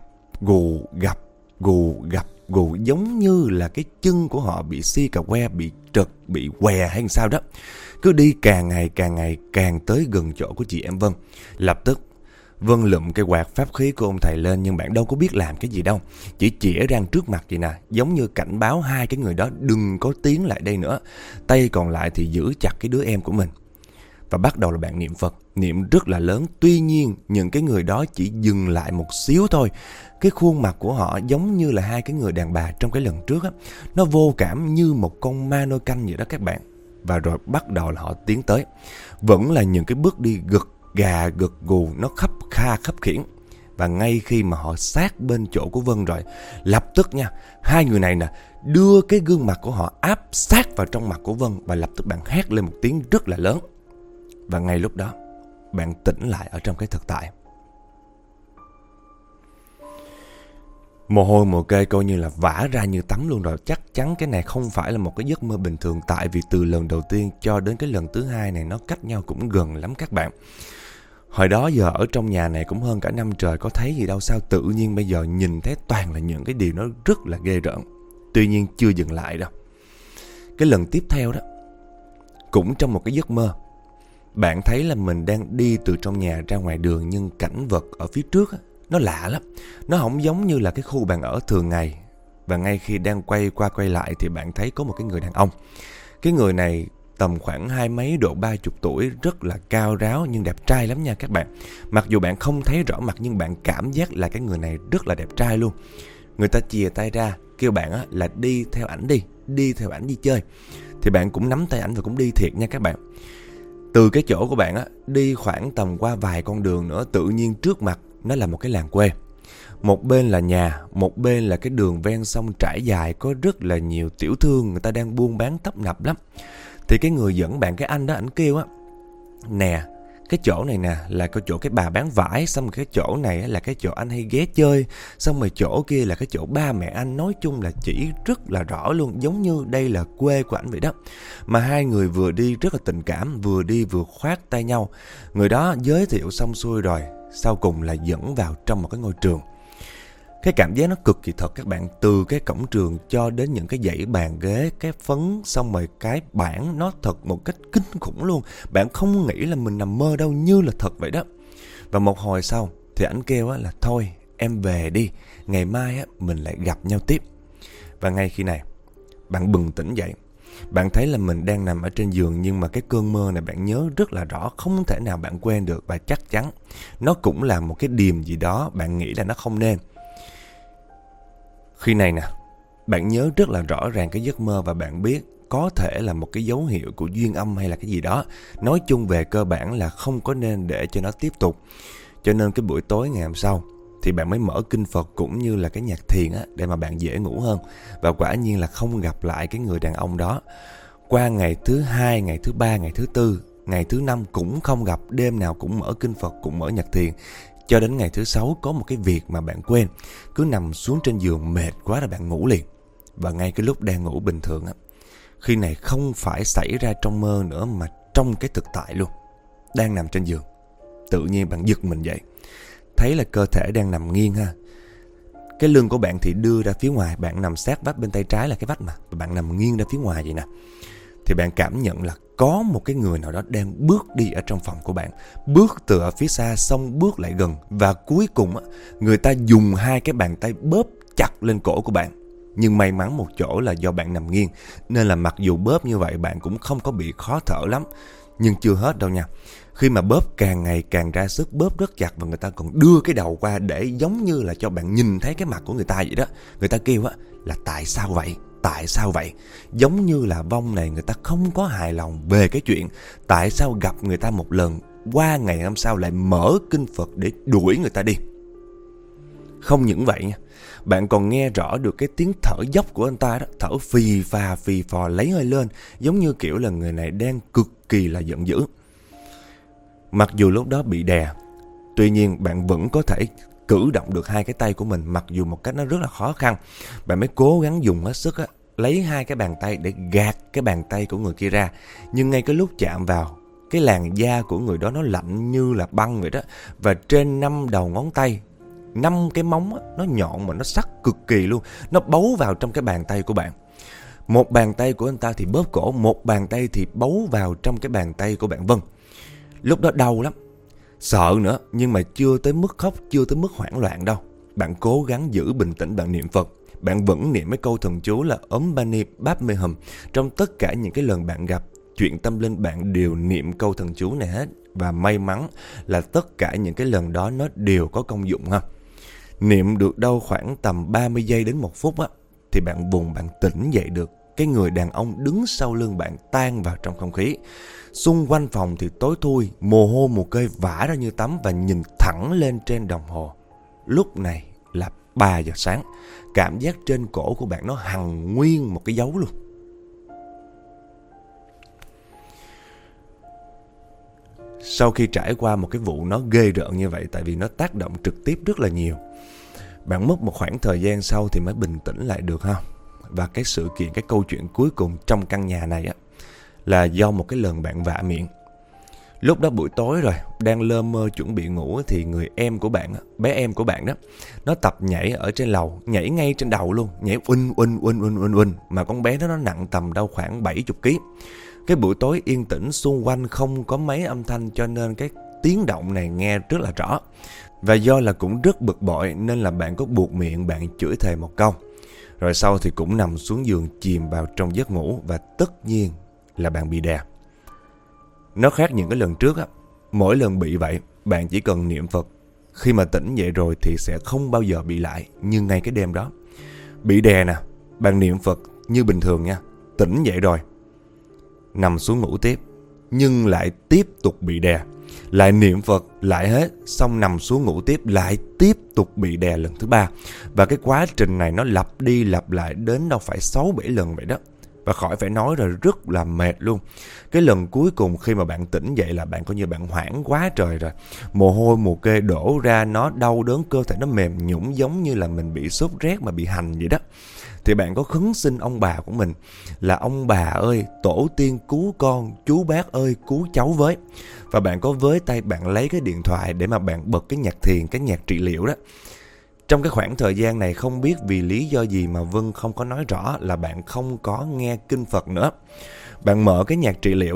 Speaker 1: gù giống như là cái chân của họ bị si cà que, bị trật, bị què hay sao đó. Cứ đi càng ngày càng tới gần chỗ của chị em Vân. Lập tức Vân lụm cái quạt pháp khí của ông thầy lên, nhưng bạn đâu có biết làm cái gì đâu, chỉ chĩa ra trước mặt vậy nè, giống như cảnh báo 2 cái người đó đừng có tiến lại đây nữa. Tay còn lại thì giữ chặt cái đứa em của mình. Và bắt đầu là bạn niệm Phật, niệm rất là lớn. Tuy nhiên những cái người đó chỉ dừng lại một xíu thôi. Cái khuôn mặt của họ giống như là 2 cái người đàn bà trong cái lần trước á, nó vô cảm như một con ma nôi canh vậy đó các bạn. Và rồi bắt đầu là họ tiến tới. Vẫn là những cái bước đi gật gù, nó khấp khiễng. Và ngay khi mà họ sát bên chỗ của Vân rồi, lập tức nha, 2 người này nè đưa cái gương mặt của họ áp sát vào trong mặt của Vân. Và lập tức bạn hét lên một tiếng rất là lớn. Và ngay lúc đó bạn tỉnh lại ở trong cái thực tại. Mồ hôi mồ kê coi như là vã ra như tắm luôn rồi. Chắc chắn cái này không phải là một cái giấc mơ bình thường. Tại vì từ lần đầu tiên cho đến cái lần thứ 2 này, nó cách nhau cũng gần lắm các bạn. Hồi đó giờ ở trong nhà này cũng hơn cả năm trời, có thấy gì đâu, sao tự nhiên bây giờ nhìn thấy toàn là những cái điều nó rất là ghê rợn. Tuy nhiên chưa dừng lại đâu. Cái lần tiếp theo đó, cũng trong một cái giấc mơ, bạn thấy là mình đang đi từ trong nhà ra ngoài đường, nhưng cảnh vật ở phía trước á, nó lạ lắm. Nó không giống như là cái khu bạn ở thường ngày. Và ngay khi đang quay qua quay lại thì bạn thấy có một cái người đàn ông. Cái người này tầm khoảng 20 mấy độ 30 tuổi, rất là cao ráo nhưng đẹp trai lắm nha các bạn. Mặc dù bạn không thấy rõ mặt nhưng bạn cảm giác là cái người này rất là đẹp trai luôn. Người ta chìa tay ra kêu bạn á, là đi theo ảnh đi theo ảnh đi chơi. Thì bạn cũng nắm tay ảnh và cũng đi thiệt nha các bạn. Từ cái chỗ của bạn á, đi khoảng tầm qua vài con đường nữa, tự nhiên trước mặt nó là một cái làng quê. Một bên là nhà, một bên là cái đường ven sông trải dài, có rất là nhiều tiểu thương, người ta đang buôn bán tấp nập lắm. Thì cái người dẫn bạn, cái anh đó, ảnh kêu á, nè, cái chỗ này nè là cái chỗ cái bà bán vải, xong rồi cái chỗ này là cái chỗ anh hay ghé chơi, xong rồi chỗ kia là cái chỗ ba mẹ anh. Nói chung là chỉ rất là rõ luôn, giống như đây là quê của ảnh vậy đó. Mà 2 người vừa đi rất là tình cảm, vừa đi vừa khoác tay nhau. Người đó giới thiệu xong xuôi rồi, sau cùng là dẫn vào trong một cái ngôi trường. Cái cảm giác nó cực kỳ thật các bạn. Từ cái cổng trường cho đến những cái dãy bàn ghế, cái phấn, xong rồi cái bảng, nó thật một cách kinh khủng luôn. Bạn không nghĩ là mình nằm mơ đâu, như là thật vậy đó. Và một hồi sau thì ảnh kêu là thôi em về đi, ngày mai mình lại gặp nhau tiếp. Và ngay khi này bạn bừng tỉnh dậy. Bạn thấy là mình đang nằm ở trên giường, nhưng mà cái cơn mơ này bạn nhớ rất là rõ, không thể nào bạn quên được. Và chắc chắn nó cũng là một cái điềm gì đó bạn nghĩ là nó không nên. Khi này nè, bạn nhớ rất là rõ ràng cái giấc mơ, và bạn biết có thể là một cái dấu hiệu của duyên âm hay là cái gì đó. Nói chung về cơ bản là không có nên để cho nó tiếp tục. Cho nên cái buổi tối ngày hôm sau thì bạn mới mở kinh Phật cũng như là cái nhạc thiền để mà bạn dễ ngủ hơn. Và quả nhiên là không gặp lại cái người đàn ông đó. Qua ngày thứ 2, ngày thứ 3, ngày thứ 4, ngày thứ 5 cũng không gặp. Đêm nào cũng mở kinh Phật, cũng mở nhạc thiền. Cho đến ngày thứ 6 có một cái việc mà bạn quên. Cứ nằm xuống trên giường mệt quá là bạn ngủ liền. Và ngay cái lúc đang ngủ bình thường khi này không phải xảy ra trong mơ nữa mà trong cái thực tại luôn. Đang nằm trên giường, tự nhiên bạn giật mình dậy, thấy là cơ thể đang nằm nghiêng ha. Cái lưng của bạn thì đưa ra phía ngoài, bạn nằm sát vách, bên tay trái là cái vách mà, bạn nằm nghiêng ra phía ngoài vậy nè. Thì bạn cảm nhận là có một cái người nào đó đang bước đi ở trong phòng của bạn. Bước từ ở phía xa xong bước lại gần. Và cuối cùng người ta dùng 2 cái bàn tay bóp chặt lên cổ của bạn. Nhưng may mắn một chỗ là do bạn nằm nghiêng, nên là mặc dù bóp như vậy bạn cũng không có bị khó thở lắm. Nhưng chưa hết đâu nha. Khi mà bóp càng ngày càng ra sức, bóp rất chặt, và người ta còn đưa cái đầu qua để giống như là cho bạn nhìn thấy cái mặt của người ta vậy đó. Người ta kêu là tại sao vậy? Tại sao vậy? Giống như là vong này người ta không có hài lòng về cái chuyện tại sao gặp người ta một lần, qua ngày hôm sau lại mở kinh Phật để đuổi người ta đi. Không những vậy nha, bạn còn nghe rõ được cái tiếng thở dốc của anh ta đó, thở phì phò lấy hơi lên, giống như kiểu là người này đang cực kỳ là giận dữ. Mặc dù lúc đó bị đè, tuy nhiên bạn vẫn có thể cử động được 2 cái tay của mình, mặc dù một cách nó rất là khó khăn. Bạn mới cố gắng dùng hết sức lấy 2 cái bàn tay để gạt cái bàn tay của người kia ra. Nhưng ngay cái lúc chạm vào, cái làn da của người đó nó lạnh như là băng vậy đó. Và trên 5 đầu ngón tay, 5 cái móng nó nhọn mà nó sắc cực kỳ luôn. Nó bấu vào trong cái bàn tay của bạn. Một bàn tay của anh ta thì bóp cổ, một bàn tay thì bấu vào trong cái bàn tay của bạn Vân. Lúc đó đau lắm, sợ nữa, nhưng mà chưa tới mức khóc, chưa tới mức hoảng loạn đâu. Bạn cố gắng giữ bình tĩnh, bạn niệm Phật. Bạn vẫn niệm mấy câu thần chú là Om Mani Padme Hum. Trong tất cả những cái lần bạn gặp chuyện tâm linh, bạn đều niệm câu thần chú này hết. Và may mắn là tất cả những cái lần đó nó đều có công dụng ha. Niệm được đâu khoảng tầm 30 giây đến 1 phút thì bạn vùng, bạn tỉnh dậy được. Cái người đàn ông đứng sau lưng bạn tan vào trong không khí. Xung quanh phòng thì tối thui, mồ hôi mồ kê vã ra như tắm, và nhìn thẳng lên trên đồng hồ. Lúc này là 3 giờ sáng. Cảm giác trên cổ của bạn nó hằn nguyên một cái dấu luôn. Sau khi trải qua một cái vụ nó ghê rợn như vậy, tại vì nó tác động trực tiếp rất là nhiều, bạn mất một khoảng thời gian sau thì mới bình tĩnh lại được ha. Và cái sự kiện, cái câu chuyện cuối cùng trong căn nhà này là do một cái lần bạn vạ miệng. Lúc đó buổi tối rồi, đang lơ mơ chuẩn bị ngủ thì người em của bạn, bé em của bạn đó, nó tập nhảy ở trên lầu, nhảy ngay trên đầu luôn, nhảy uỳnh. Mà con bé đó nó nặng tầm đâu khoảng 70 kg. Cái buổi tối yên tĩnh, xung quanh không có mấy âm thanh, cho nên cái tiếng động này nghe rất là rõ. Và do là cũng rất bực bội nên là bạn có buộc miệng bạn chửi thề một câu. Rồi sau thì cũng nằm xuống giường chìm vào trong giấc ngủ. Và tất nhiên là bạn bị đè. Nó khác những cái lần trước mỗi lần bị vậy bạn chỉ cần niệm Phật. Khi mà tỉnh dậy rồi thì sẽ không bao giờ bị lại. Nhưng ngay cái đêm đó bị đè nè, bạn niệm Phật như bình thường nha, tỉnh dậy rồi nằm xuống ngủ tiếp, nhưng lại tiếp tục bị đè. Lại niệm Phật, lại hết, xong nằm xuống ngủ tiếp, lại tiếp tục bị đè lần thứ 3. Và cái quá trình này nó lặp đi lặp lại đến đâu phải 6-7 lần vậy đó. Và khỏi phải nói rồi, rất là mệt luôn. Cái lần cuối cùng khi mà bạn tỉnh dậy là bạn coi như bạn hoảng quá trời rồi. Mồ hôi mồ kê đổ ra, nó đau đớn, cơ thể nó mềm nhũn giống như là mình bị sốt rét mà bị hành vậy đó. Thì bạn có khấn xin ông bà của mình là ông bà ơi, tổ tiên cứu con, chú bác ơi cứu cháu với. Và bạn có với tay bạn lấy cái điện thoại để mà bạn bật cái nhạc thiền, cái nhạc trị liệu đó. Trong cái khoảng thời gian này không biết vì lý do gì mà Vân không có nói rõ là bạn không có nghe kinh Phật nữa. Bạn mở cái nhạc trị liệu đó,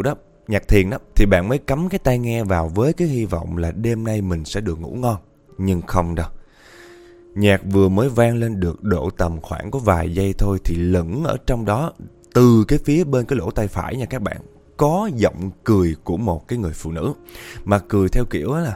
Speaker 1: nhạc thiền đó, thì bạn mới cắm cái tai nghe vào với cái hy vọng là đêm nay mình sẽ được ngủ ngon. Nhưng không đâu. Nhạc vừa mới vang lên được độ tầm khoảng có vài giây thôi thì lẫn ở trong đó, từ cái phía bên cái lỗ tai phải nha các bạn, có giọng cười của một cái người phụ nữ. Mà cười theo kiểu là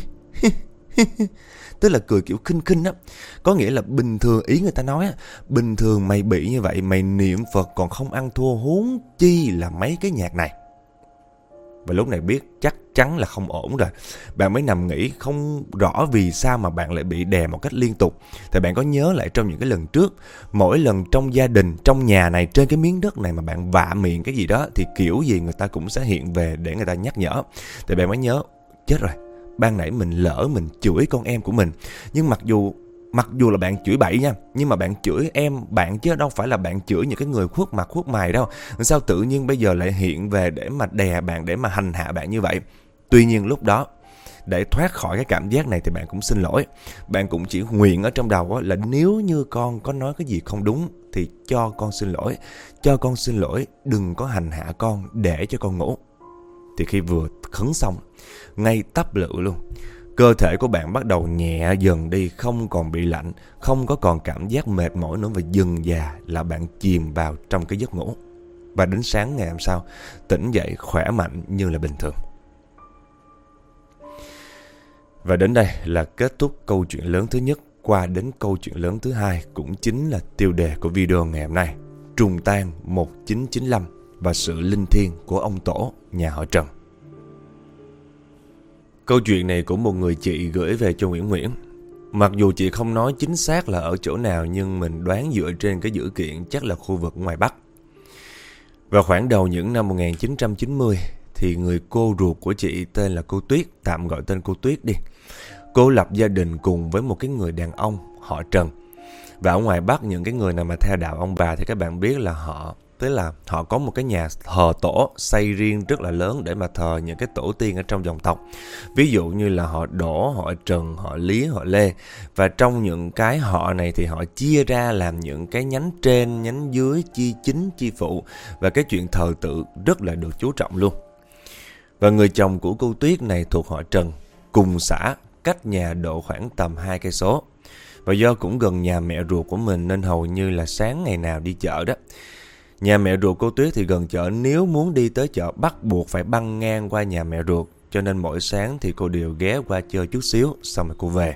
Speaker 1: tức là cười kiểu khinh khinh á. Có nghĩa là bình thường, ý người ta nói á, bình thường mày bị như vậy, mày niệm Phật còn không ăn thua, huống chi là mấy cái nhạc này. Và lúc này biết chắc chắn là không ổn rồi. Bạn mới nằm nghĩ không rõ vì sao mà bạn lại bị đè một cách liên tục. Thì bạn có nhớ lại trong những cái lần trước, mỗi lần trong gia đình, trong nhà này, trên cái miếng đất này mà bạn vạ miệng cái gì đó, thì kiểu gì người ta cũng sẽ hiện về để người ta nhắc nhở. Thì bạn mới nhớ, chết rồi, ban nãy mình lỡ mình chửi con em của mình. Nhưng mặc dù là bạn chửi bậy nha, nhưng mà bạn chửi em bạn chứ đâu phải là bạn chửi những cái người khuất mặt khuất mày đâu. Sao tự nhiên bây giờ lại hiện về để mà đè bạn, để mà hành hạ bạn như vậy? Tuy nhiên lúc đó, để thoát khỏi cái cảm giác này thì bạn cũng xin lỗi. Bạn cũng chỉ nguyện ở trong đầu là nếu như con có nói cái gì không đúng thì cho con xin lỗi. Cho con xin lỗi, đừng có hành hạ con để cho con ngủ. Thì khi vừa khấn xong, ngay tấp lự luôn, cơ thể của bạn bắt đầu nhẹ dần đi, không còn bị lạnh, không có còn cảm giác mệt mỏi nữa, và dần dà là bạn chìm vào trong cái giấc ngủ. Và đến sáng ngày hôm sau, tỉnh dậy khỏe mạnh như là bình thường. Và đến đây là kết thúc câu chuyện lớn thứ nhất. Qua đến câu chuyện lớn thứ hai, cũng chính là tiêu đề của video ngày hôm nay: Trùng tang 1995 và sự linh thiêng của ông tổ nhà họ Trần. Câu chuyện này của một người chị gửi về cho Nguyễn Nguyễn. Mặc dù chị không nói chính xác là ở chỗ nào, nhưng mình đoán dựa trên cái dữ kiện chắc là khu vực ngoài Bắc. Vào khoảng đầu những năm 1990 thì người cô ruột của chị tên là cô Tuyết, tạm gọi tên cô Tuyết đi. Cô lập gia đình cùng với một cái người đàn ông họ Trần. Và ở ngoài Bắc, những cái người nào mà theo đạo ông bà thì các bạn biết là họ có một cái nhà thờ tổ xây riêng rất là lớn để mà thờ những cái tổ tiên ở trong dòng tộc. Ví dụ như là họ Đỗ, họ Trần, họ Lý, họ Lê. Và trong những cái họ này thì họ chia ra làm những cái nhánh trên, nhánh dưới, chi chính, chi phụ. Và cái chuyện thờ tự rất là được chú trọng luôn. Và người chồng của cô Tuyết này thuộc họ Trần, cùng xã, cách nhà độ khoảng tầm 2 cây số. Và do cũng gần nhà mẹ ruột của mình nên hầu như là sáng ngày nào đi chợ đó. Nhà mẹ ruột cô Tuyết thì gần chợ, nếu muốn đi tới chợ bắt buộc phải băng ngang qua nhà mẹ ruột. Cho nên mỗi sáng thì cô đều ghé qua chơi chút xíu, xong rồi cô về.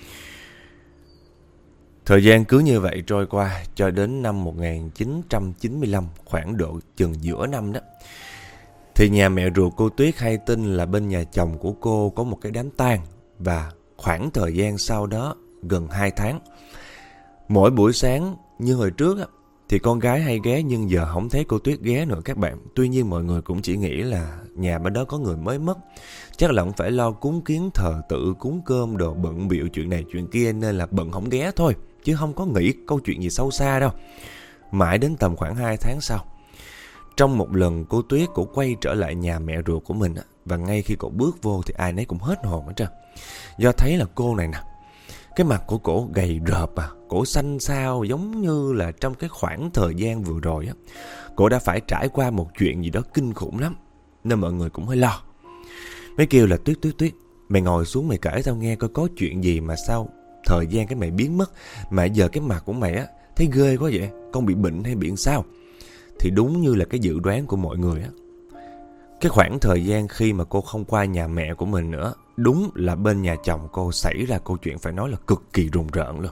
Speaker 1: Thời gian cứ như vậy trôi qua cho đến năm 1995, khoảng độ chừng giữa năm đó. Thì nhà mẹ ruột cô Tuyết hay tin là bên nhà chồng của cô có một cái đám tang. Và khoảng thời gian sau đó, gần 2 tháng, mỗi buổi sáng như hồi trước á, thì con gái hay ghé, nhưng giờ không thấy cô Tuyết ghé nữa các bạn. Tuy nhiên mọi người cũng chỉ nghĩ là nhà bên đó có người mới mất, chắc là cũng phải lo cúng kiến thờ tự, cúng cơm đồ, bận bịu chuyện này chuyện kia, nên là bận không ghé thôi, chứ không có nghĩ câu chuyện gì sâu xa đâu. Mãi đến tầm khoảng 2 tháng sau, trong một lần cô Tuyết cổ quay trở lại nhà mẹ ruột của mình á, và ngay khi cổ bước vô thì ai nấy cũng hết hồn hết trơn. Do thấy là cô này nè, cái mặt của cổ gầy rợp cổ xanh xao, giống như là trong cái khoảng thời gian vừa rồi á, cổ đã phải trải qua một chuyện gì đó kinh khủng lắm. Nên mọi người cũng hơi lo. Mới kêu là Tuyết, mày ngồi xuống mày kể tao nghe coi có chuyện gì mà sao thời gian cái mày biến mất, mà giờ cái mặt của mày á thấy ghê quá vậy, con bị bệnh hay bị sao? Thì đúng như là cái dự đoán của mọi người á, cái khoảng thời gian khi mà cô không qua nhà mẹ của mình nữa, đúng là bên nhà chồng cô xảy ra câu chuyện phải nói là cực kỳ rùng rợn luôn.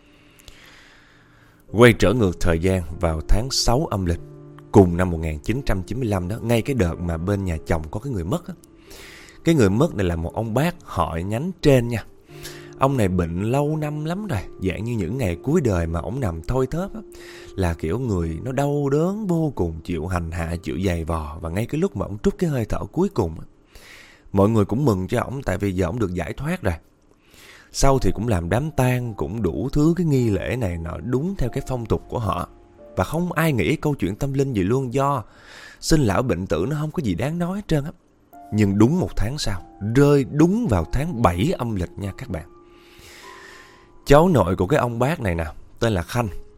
Speaker 1: Quay trở ngược thời gian vào tháng 6 âm lịch, cùng năm 1995 đó, ngay cái đợt mà bên nhà chồng có cái người mất á. Cái người mất này là một ông bác họ nhánh trên nha. Ông này bệnh lâu năm lắm rồi, dạng như những ngày cuối đời mà ông nằm thôi thớp á, là kiểu người nó đau đớn vô cùng, chịu hành hạ, chịu dày vò. Và ngay cái lúc mà ông trút cái hơi thở cuối cùng á, mọi người cũng mừng cho ổng, tại vì giờ ổng được giải thoát rồi. Sau thì cũng làm đám tang, cũng đủ thứ cái nghi lễ này nọ đúng theo cái phong tục của họ. Và không ai nghĩ câu chuyện tâm linh gì luôn, do sinh lão bệnh tử nó không có gì đáng nói hết trơn á. Nhưng đúng một tháng sau, rơi đúng vào tháng 7 âm lịch nha các bạn, cháu nội của cái ông bác này nè, tên là Khanh,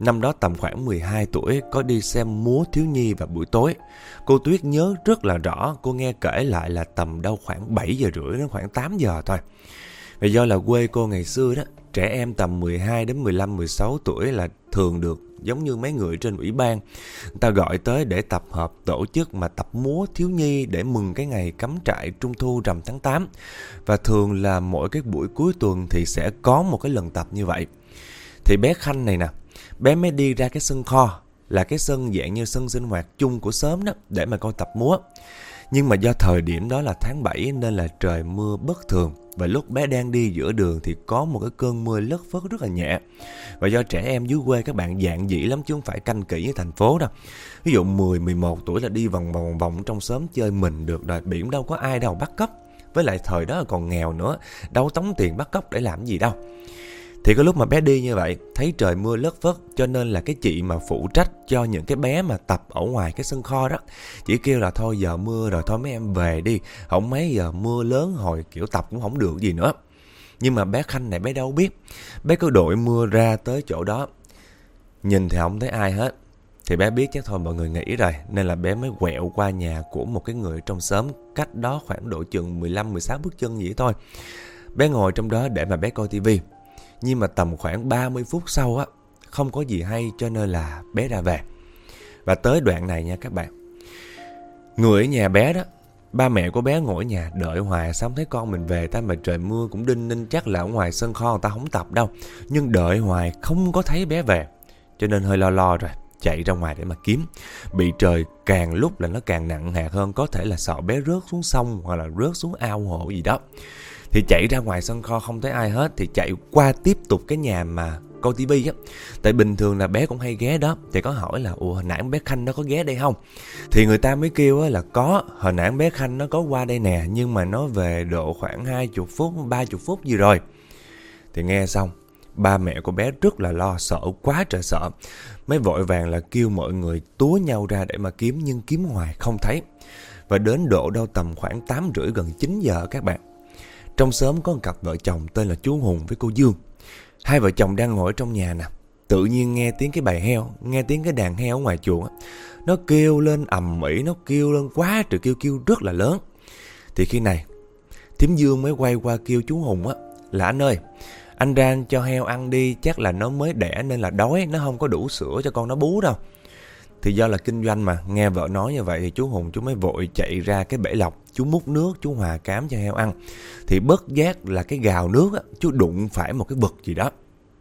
Speaker 1: năm đó tầm khoảng 12 tuổi, có đi xem múa thiếu nhi vào buổi tối. Cô Tuyết nhớ rất là rõ, cô nghe kể lại là tầm đâu khoảng 7 giờ rưỡi đến khoảng 8 giờ thôi. Và do là quê cô ngày xưa đó, trẻ em tầm 12 đến 15, 16 tuổi là thường được giống như mấy người trên ủy ban, người ta gọi tới để tập hợp tổ chức mà tập múa thiếu nhi để mừng cái ngày cắm trại Trung thu rằm tháng 8. Và thường là mỗi cái buổi cuối tuần thì sẽ có một cái lần tập như vậy. Thì bé Khanh này nè, bé mới đi ra cái sân kho, là cái sân dạng như sân sinh hoạt chung của xóm đó, để mà coi tập múa. Nhưng mà do thời điểm đó là tháng 7 nên là trời mưa bất thường. Và lúc bé đang đi giữa đường thì có một cái cơn mưa lất phất rất là nhẹ. Và do trẻ em dưới quê các bạn dạn dĩ lắm chứ không phải canh kỹ như thành phố đâu. Ví dụ 10, 11 tuổi là đi vòng vòng trong xóm chơi mình được rồi. Biển đâu có ai đâu bắt cóc. Với lại thời đó còn nghèo nữa, đâu tống tiền bắt cóc để làm gì đâu. Thì cái lúc mà bé đi như vậy, thấy trời mưa lất phất, cho nên là cái chị mà phụ trách cho những cái bé mà tập ở ngoài cái sân kho đó, chỉ kêu là thôi giờ mưa rồi, thôi mấy em về đi, không mấy giờ mưa lớn hồi kiểu tập cũng không được gì nữa. Nhưng mà bé Khanh này bé đâu biết, bé cứ đội mưa ra tới chỗ đó, nhìn thì không thấy ai hết. Thì bé biết chắc thôi mọi người nghỉ rồi, nên là bé mới quẹo qua nhà của một cái người trong xóm, cách đó khoảng độ chừng 15, 16 bước chân vậy thôi. Bé ngồi trong đó để mà bé coi tivi. Nhưng mà tầm khoảng 30 phút sau á, không có gì hay cho nên là bé ra về. Và tới đoạn này nha các bạn, người ở nhà bé đó, ba mẹ của bé ngồi ở nhà đợi hoài, xong thấy con mình về ta, mà trời mưa cũng đinh ninh, chắc là ở ngoài sân kho người ta không tập đâu. Nhưng đợi hoài không có thấy bé về, cho nên hơi lo rồi, chạy ra ngoài để mà kiếm. Bị trời càng lúc là nó càng nặng hạt hơn, có thể là sợ bé rớt xuống sông hoặc là rớt xuống ao hồ gì đó. Thì chạy ra ngoài sân kho không thấy ai hết, thì chạy qua tiếp tục cái nhà mà coi tivi á. Tại bình thường là bé cũng hay ghé đó. Thì có hỏi là hồi nãy bé Khanh nó có ghé đây không? Thì người ta mới kêu á là có, hồi nãy bé Khanh nó có qua đây nè, nhưng mà nó về độ khoảng 20 phút, 30 phút gì rồi. Thì nghe xong, ba mẹ của bé rất là lo, sợ quá trời sợ. Mới vội vàng là kêu mọi người túa nhau ra để mà kiếm, nhưng kiếm hoài không thấy. Và đến độ đâu tầm khoảng 8 rưỡi gần 9 giờ các bạn, trong xóm có một cặp vợ chồng tên là chú Hùng với cô Dương. Hai vợ chồng đang ngồi trong nhà nè, tự nhiên nghe tiếng cái bầy heo, nghe tiếng cái đàn heo ở ngoài chuồng á, nó kêu lên ầm ĩ, nó kêu lên quá trời, kêu rất là lớn. Thì khi này thím Dương mới quay qua kêu chú Hùng á là anh ơi, anh ra cho heo ăn đi, chắc là nó mới đẻ nên là đói, nó không có đủ sữa cho con nó bú đâu. Thì do là kinh doanh mà, nghe vợ nói như vậy thì chú Hùng chú mới vội chạy ra cái bể lọc, chú múc nước, chú hòa cám cho heo ăn. Thì bất giác là cái gào nước á, chú đụng phải một cái vật gì đó.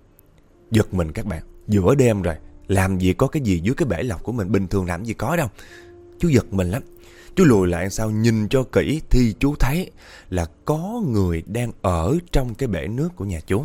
Speaker 1: Giật mình các bạn, giữa đêm rồi, làm gì có cái gì dưới cái bể lọc của mình, bình thường làm gì có đâu. Chú giật mình lắm. Chú lùi lại sau nhìn cho kỹ thì chú thấy là có người đang ở trong cái bể nước của nhà chú.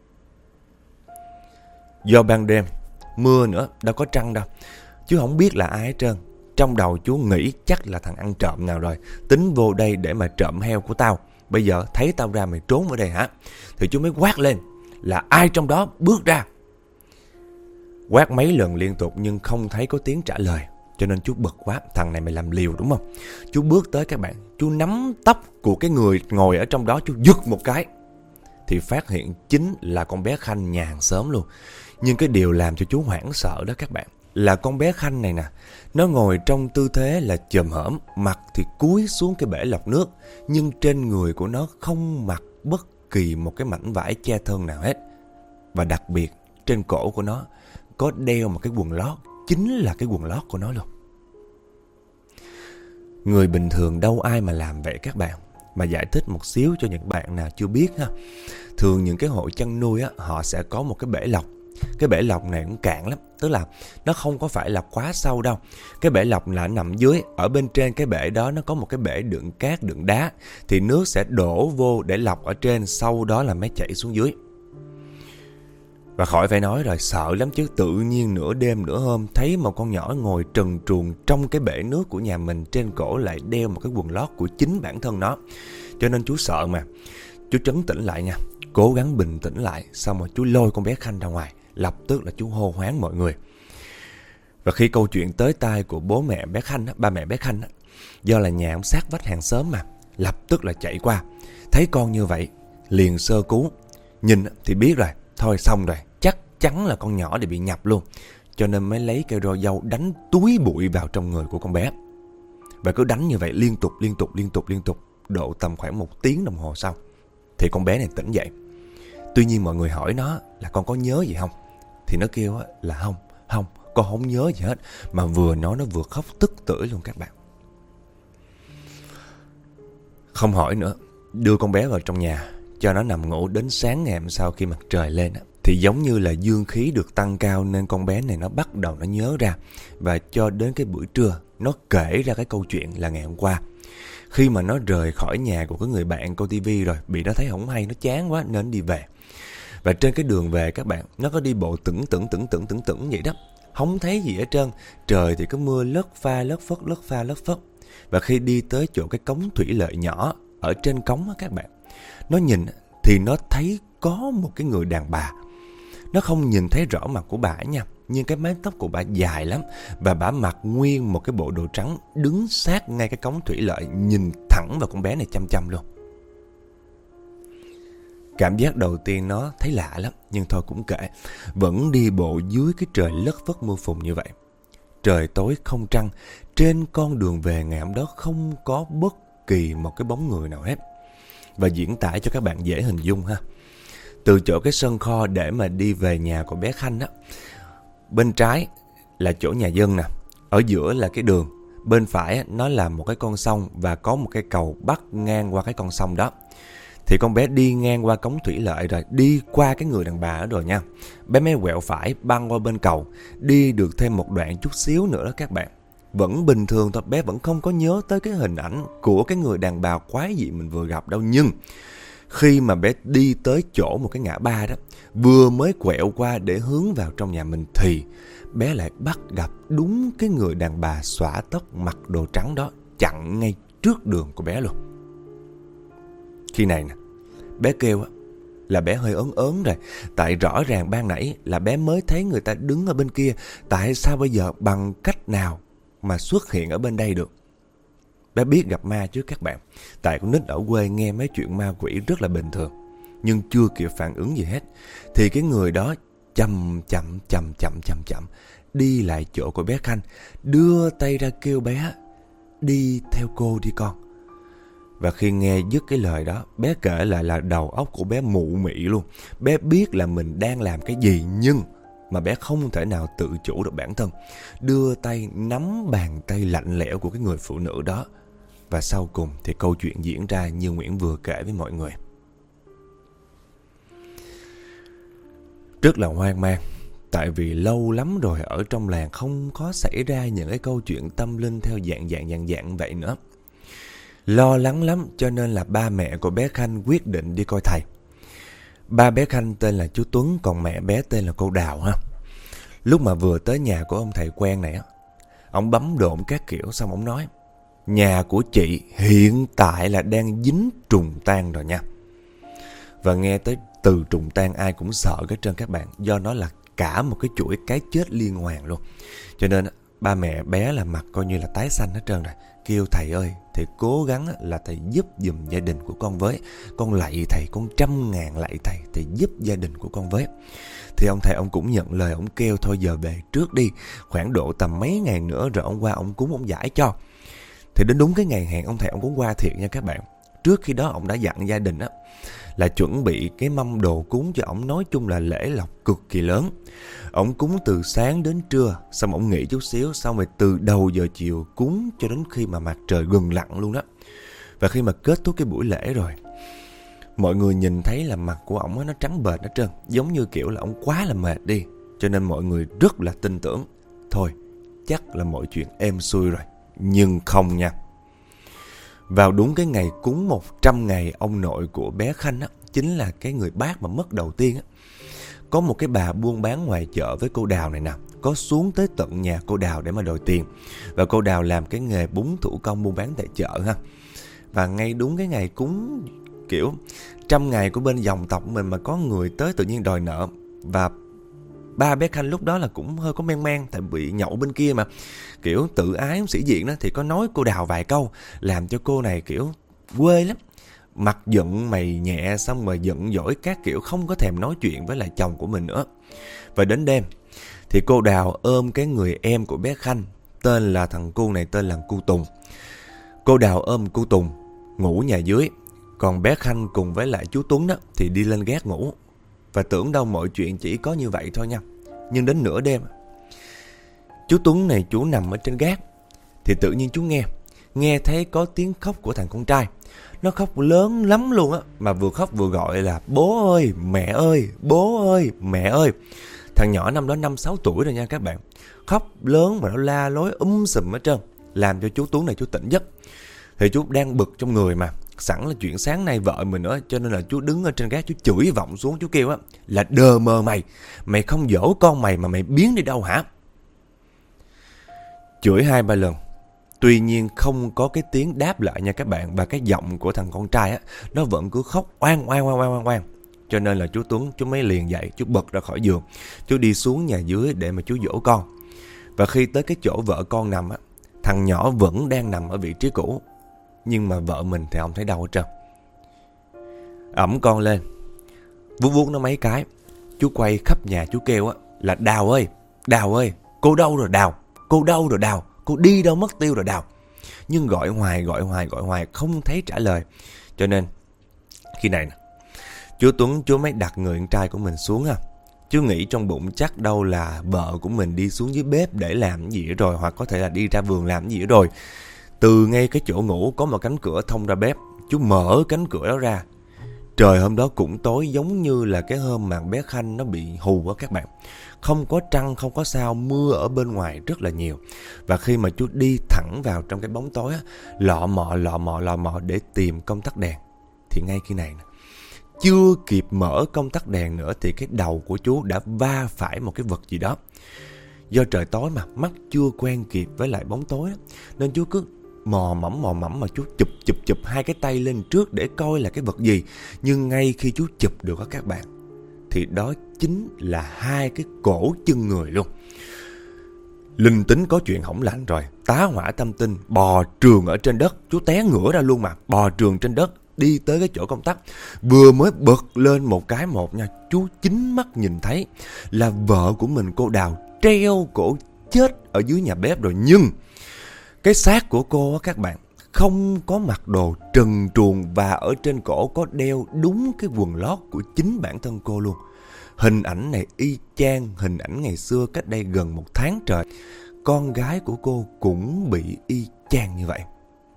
Speaker 1: Do ban đêm, mưa nữa, đâu có trăng đâu, chú không biết là ai hết trơn. Trong đầu chú nghĩ chắc là thằng ăn trộm nào rồi, tính vô đây để mà trộm heo của tao. Bây giờ thấy tao ra mày trốn ở đây hả? Thì chú mới quát lên là ai trong đó bước ra. Quát mấy lần liên tục nhưng không thấy có tiếng trả lời. Cho nên chú bực quá, thằng này mày làm liều đúng không? Chú bước tới các bạn, chú nắm tóc của cái người ngồi ở trong đó, chú giật một cái. Thì phát hiện chính là con bé Khanh nhà hàng xóm luôn. Nhưng cái điều làm cho chú hoảng sợ đó các bạn, là con bé Khanh này nè, nó ngồi trong tư thế là chồm hổm, mặt thì cúi xuống cái bể lọc nước, nhưng trên người của nó không mặc bất kỳ một cái mảnh vải che thân nào hết. Và đặc biệt trên cổ của nó có đeo một cái quần lót, chính là cái quần lót của nó luôn. Người bình thường đâu ai mà làm vậy các bạn. Mà giải thích một xíu cho những bạn nào chưa biết ha. Thường những cái hộ chăn nuôi á, họ sẽ có một cái bể lọc. Cái bể lọc này cũng cạn lắm, tức là nó không có phải là quá sâu đâu. Cái bể lọc là nằm dưới, ở bên trên cái bể đó nó có một cái bể đựng cát, đựng đá. Thì nước sẽ đổ vô để lọc ở trên, sau đó là mới chảy xuống dưới. Và khỏi phải nói rồi, sợ lắm chứ. Tự nhiên nửa đêm nửa hôm thấy một con nhỏ ngồi trần truồng trong cái bể nước của nhà mình, trên cổ lại đeo một cái quần lót của chính bản thân nó. Cho nên chú sợ mà. Chú trấn tĩnh lại nha, cố gắng bình tĩnh lại. Xong rồi chú lôi con bé Khanh ra ngoài, lập tức là chú hô hoán mọi người. Và khi câu chuyện tới tai của bố mẹ bé Khanh á, ba mẹ bé Khanh á, do là nhà ông sát vách hàng xóm mà, lập tức là chạy qua. Thấy con như vậy liền sơ cứu. Nhìn thì biết rồi, thôi xong rồi, chắc chắn là con nhỏ để bị nhập luôn. Cho nên mới lấy cây roi dâu đánh túi bụi vào trong người của con bé. Và cứ đánh như vậy liên tục, độ tầm khoảng 1 tiếng đồng hồ sau thì con bé này tỉnh dậy. Tuy nhiên mọi người hỏi nó là con có nhớ gì không, thì nó kêu là không, con không nhớ gì hết. Mà vừa nói nó vừa khóc tức tưởi luôn các bạn. Không hỏi nữa, đưa con bé vào trong nhà, cho nó nằm ngủ. Đến sáng ngày hôm sau khi mặt trời lên thì giống như là dương khí được tăng cao, nên con bé này nó bắt đầu nó nhớ ra. Và cho đến cái buổi trưa, nó kể ra cái câu chuyện là ngày hôm qua, khi mà nó rời khỏi nhà của cái người bạn coi tivi rồi, bị nó thấy không hay, nó chán quá nên đi về. Và trên cái đường về các bạn, nó có đi bộ tửng vậy đó, không thấy gì hết trơn. Trời thì cứ mưa lất pha lất phất. Và khi đi tới chỗ cái cống thủy lợi nhỏ ở trên cống á các bạn, nó nhìn thì nó thấy có một cái người đàn bà. Nó không nhìn thấy rõ mặt của bà nha, nhưng cái mái tóc của bà dài lắm. Và bà mặc nguyên một cái bộ đồ trắng, đứng sát ngay cái cống thủy lợi, nhìn thẳng vào con bé này chăm luôn. Cảm giác đầu tiên nó thấy lạ lắm, nhưng thôi cũng kệ. Vẫn đi bộ dưới cái trời lất phất mưa phùn như vậy. Trời tối không trăng, trên con đường về ngày hôm đó không có bất kỳ một cái bóng người nào hết. Và diễn tả cho các bạn dễ hình dung ha. Từ chỗ cái sân kho để mà đi về nhà của bé Khanh á, bên trái là chỗ nhà dân nè, ở giữa là cái đường, bên phải nó là một cái con sông và có một cái cầu bắc ngang qua cái con sông đó. Thì con bé đi ngang qua cống thủy lợi rồi, đi qua cái người đàn bà đó rồi nha, bé mới quẹo phải băng qua bên cầu. Đi được thêm một đoạn chút xíu nữa đó các bạn, vẫn bình thường thôi, bé vẫn không có nhớ tới cái hình ảnh của cái người đàn bà quái dị mình vừa gặp đâu. Nhưng khi mà bé đi tới chỗ một cái ngã ba đó, vừa mới quẹo qua để hướng vào trong nhà mình, thì bé lại bắt gặp đúng cái người đàn bà xõa tóc mặc đồ trắng đó, chặn ngay trước đường của bé luôn. Khi này nè, bé kêu là bé hơi ớn rồi. Tại rõ ràng ban nãy là bé mới thấy người ta đứng ở bên kia, tại sao bây giờ bằng cách nào mà xuất hiện ở bên đây được? Bé biết gặp ma chứ các bạn. Tại con nít ở quê nghe mấy chuyện ma quỷ rất là bình thường. Nhưng chưa kịp phản ứng gì hết, thì cái người đó chậm đi lại chỗ của bé Khanh, đưa tay ra kêu bé đi theo cô đi con. Và khi nghe dứt cái lời đó, bé kể lại là đầu óc của bé mụ mị luôn. Bé biết là mình đang làm cái gì, nhưng mà bé không thể nào tự chủ được bản thân. Đưa tay nắm bàn tay lạnh lẽo của cái người phụ nữ đó. Và sau cùng thì câu chuyện diễn ra như Nguyễn vừa kể với mọi người. Rất là hoang mang, tại vì lâu lắm rồi ở trong làng không có xảy ra những cái câu chuyện tâm linh theo dạng vậy nữa. Lo lắng lắm, cho nên là ba mẹ của bé Khanh quyết định đi coi thầy. Ba bé Khanh tên là chú Tuấn, còn mẹ bé tên là cô Đào ha. Lúc mà vừa tới nhà của ông thầy quen này á, ông bấm độn các kiểu xong ông nói: nhà của chị hiện tại là đang dính trùng tang rồi nha. Và nghe tới từ trùng tang ai cũng sợ cái trơn các bạn, do nó là cả một cái chuỗi cái chết liên hoàn luôn. Cho nên ba mẹ bé là mặt coi như là tái xanh hết trơn rồi. Kêu thầy ơi, thầy cố gắng là thầy giúp giùm gia đình của con với. Con lạy thầy, con 100.000 lạy thầy giúp gia đình của con với. Thì ông thầy ông cũng nhận lời, ông kêu thôi giờ về trước đi, khoảng độ tầm mấy ngày nữa rồi ông qua ông cúng ông giải cho. Thì đến đúng cái ngày hẹn, ông thầy ông cũng qua thiệt nha các bạn. Trước khi đó ông đã dặn gia đình á là chuẩn bị cái mâm đồ cúng cho ông, nói chung là lễ lộc cực kỳ lớn. Ông cúng từ sáng đến trưa, xong ông nghỉ chút xíu, xong rồi từ đầu giờ chiều cúng cho đến khi mà mặt trời gần lặn luôn đó. Và khi mà kết thúc cái buổi lễ rồi, mọi người nhìn thấy là mặt của ổng nó trắng bệch hết trơn, giống như kiểu là ổng quá là mệt đi. Cho nên mọi người rất là tin tưởng, thôi chắc là mọi chuyện êm xuôi rồi. Nhưng không nha. Vào đúng cái ngày cúng 100 ngày ông nội của bé Khanh á, chính là cái người bác mà mất đầu tiên á, có một cái bà buôn bán ngoài chợ với cô Đào này nè, có xuống tới tận nhà cô Đào để mà đòi tiền. Và cô Đào làm cái nghề bún thủ công buôn bán tại chợ ha. Và ngay đúng cái ngày cúng kiểu 100 ngày của bên dòng tộc mình mà có người tới tự nhiên đòi nợ. Và ba bé Khanh lúc đó là cũng hơi có men tại bị nhậu bên kia mà, kiểu tự ái sĩ diện đó, thì có nói cô Đào vài câu làm cho cô này kiểu quê lắm. Mặt giận mày nhẹ, xong rồi giận dỗi các kiểu, không có thèm nói chuyện với lại chồng của mình nữa. Và đến đêm thì cô Đào ôm cái người em của bé Khanh, tên là thằng cu này tên là cu Tùng. Cô Đào ôm cu Tùng ngủ nhà dưới, còn bé Khanh cùng với lại chú Tuấn đó thì đi lên gác ngủ. Và tưởng đâu mọi chuyện chỉ có như vậy thôi nha. Nhưng đến nửa đêm, chú Tuấn này chú nằm ở trên gác, thì tự nhiên chú nghe thấy có tiếng khóc của thằng con trai. Nó khóc lớn lắm luôn á, mà vừa khóc vừa gọi là bố ơi, mẹ ơi, bố ơi, mẹ ơi. Thằng nhỏ năm đó 5-6 tuổi rồi nha các bạn. Khóc lớn mà nó la lối sùm hết trơn, làm cho chú Tuấn này chú tỉnh giấc. Thì chú đang bực trong người mà, sẵn là chuyện sáng nay vợ mình nữa, cho nên là chú đứng ở trên gác, chú chửi vọng xuống, chú kêu á là đờ mờ mày không dỗ con mày mà mày biến đi đâu hả? Chửi 2-3 lần, tuy nhiên không có cái tiếng đáp lại nha các bạn. Và cái giọng của thằng con trai á, nó vẫn cứ khóc oan oan. Cho nên là chú Tuấn chú mới liền dậy, chú bật ra khỏi giường, chú đi xuống nhà dưới để mà chú dỗ con. Và khi tới cái chỗ vợ con nằm á, thằng nhỏ vẫn đang nằm ở vị trí cũ, nhưng mà vợ mình thì không thấy đâu hết trơn. Ẵm con lên, vuốt nó mấy cái, chú quay khắp nhà chú kêu á là Đào ơi, cô đâu rồi Đào, cô đâu rồi Đào, cô đi đâu mất tiêu rồi Đào. Nhưng gọi hoài không thấy trả lời. Cho nên khi này nè, chú Tuấn chú mới đặt người con trai của mình xuống ha. Chú nghĩ trong bụng chắc đâu là vợ của mình đi xuống dưới bếp để làm cái gì nữa rồi, hoặc có thể là đi ra vườn làm cái gì nữa rồi. Từ ngay cái chỗ ngủ có một cánh cửa thông ra bếp, chú mở cánh cửa đó ra. Trời hôm đó cũng tối, giống như là cái hôm mà bé Khanh nó bị hù á các bạn. Không có trăng, không có sao, mưa ở bên ngoài rất là nhiều. Và khi mà chú đi thẳng vào trong cái bóng tối á, lọ mọ để tìm công tắc đèn, thì ngay khi này nè, chưa kịp mở công tắc đèn nữa thì cái đầu của chú đã va phải một cái vật gì đó. Do trời tối mà mắt chưa quen kịp với lại bóng tối á, nên chú cứ mò mẫm mà chú chụp 2 cái tay lên trước để coi là cái vật gì. Nhưng ngay khi chú chụp được các bạn, thì đó chính là 2 cái cổ chân người luôn. Linh tính có chuyện hỏng lành rồi, tá hỏa tâm tinh, bò trườn ở trên đất. Chú té ngửa ra luôn mà, bò trườn trên đất, đi tới cái chỗ công tắc. Vừa mới bật lên một cái một nha, chú chính mắt nhìn thấy là vợ của mình, cô Đào, treo cổ chết ở dưới nhà bếp rồi. Nhưng cái xác của cô á các bạn, không có mặc đồ, trần truồng, và ở trên cổ có đeo đúng cái quần lót của chính bản thân cô luôn. Hình ảnh này y chang hình ảnh ngày xưa cách đây gần 1 tháng trời. Con gái của cô cũng bị y chang như vậy.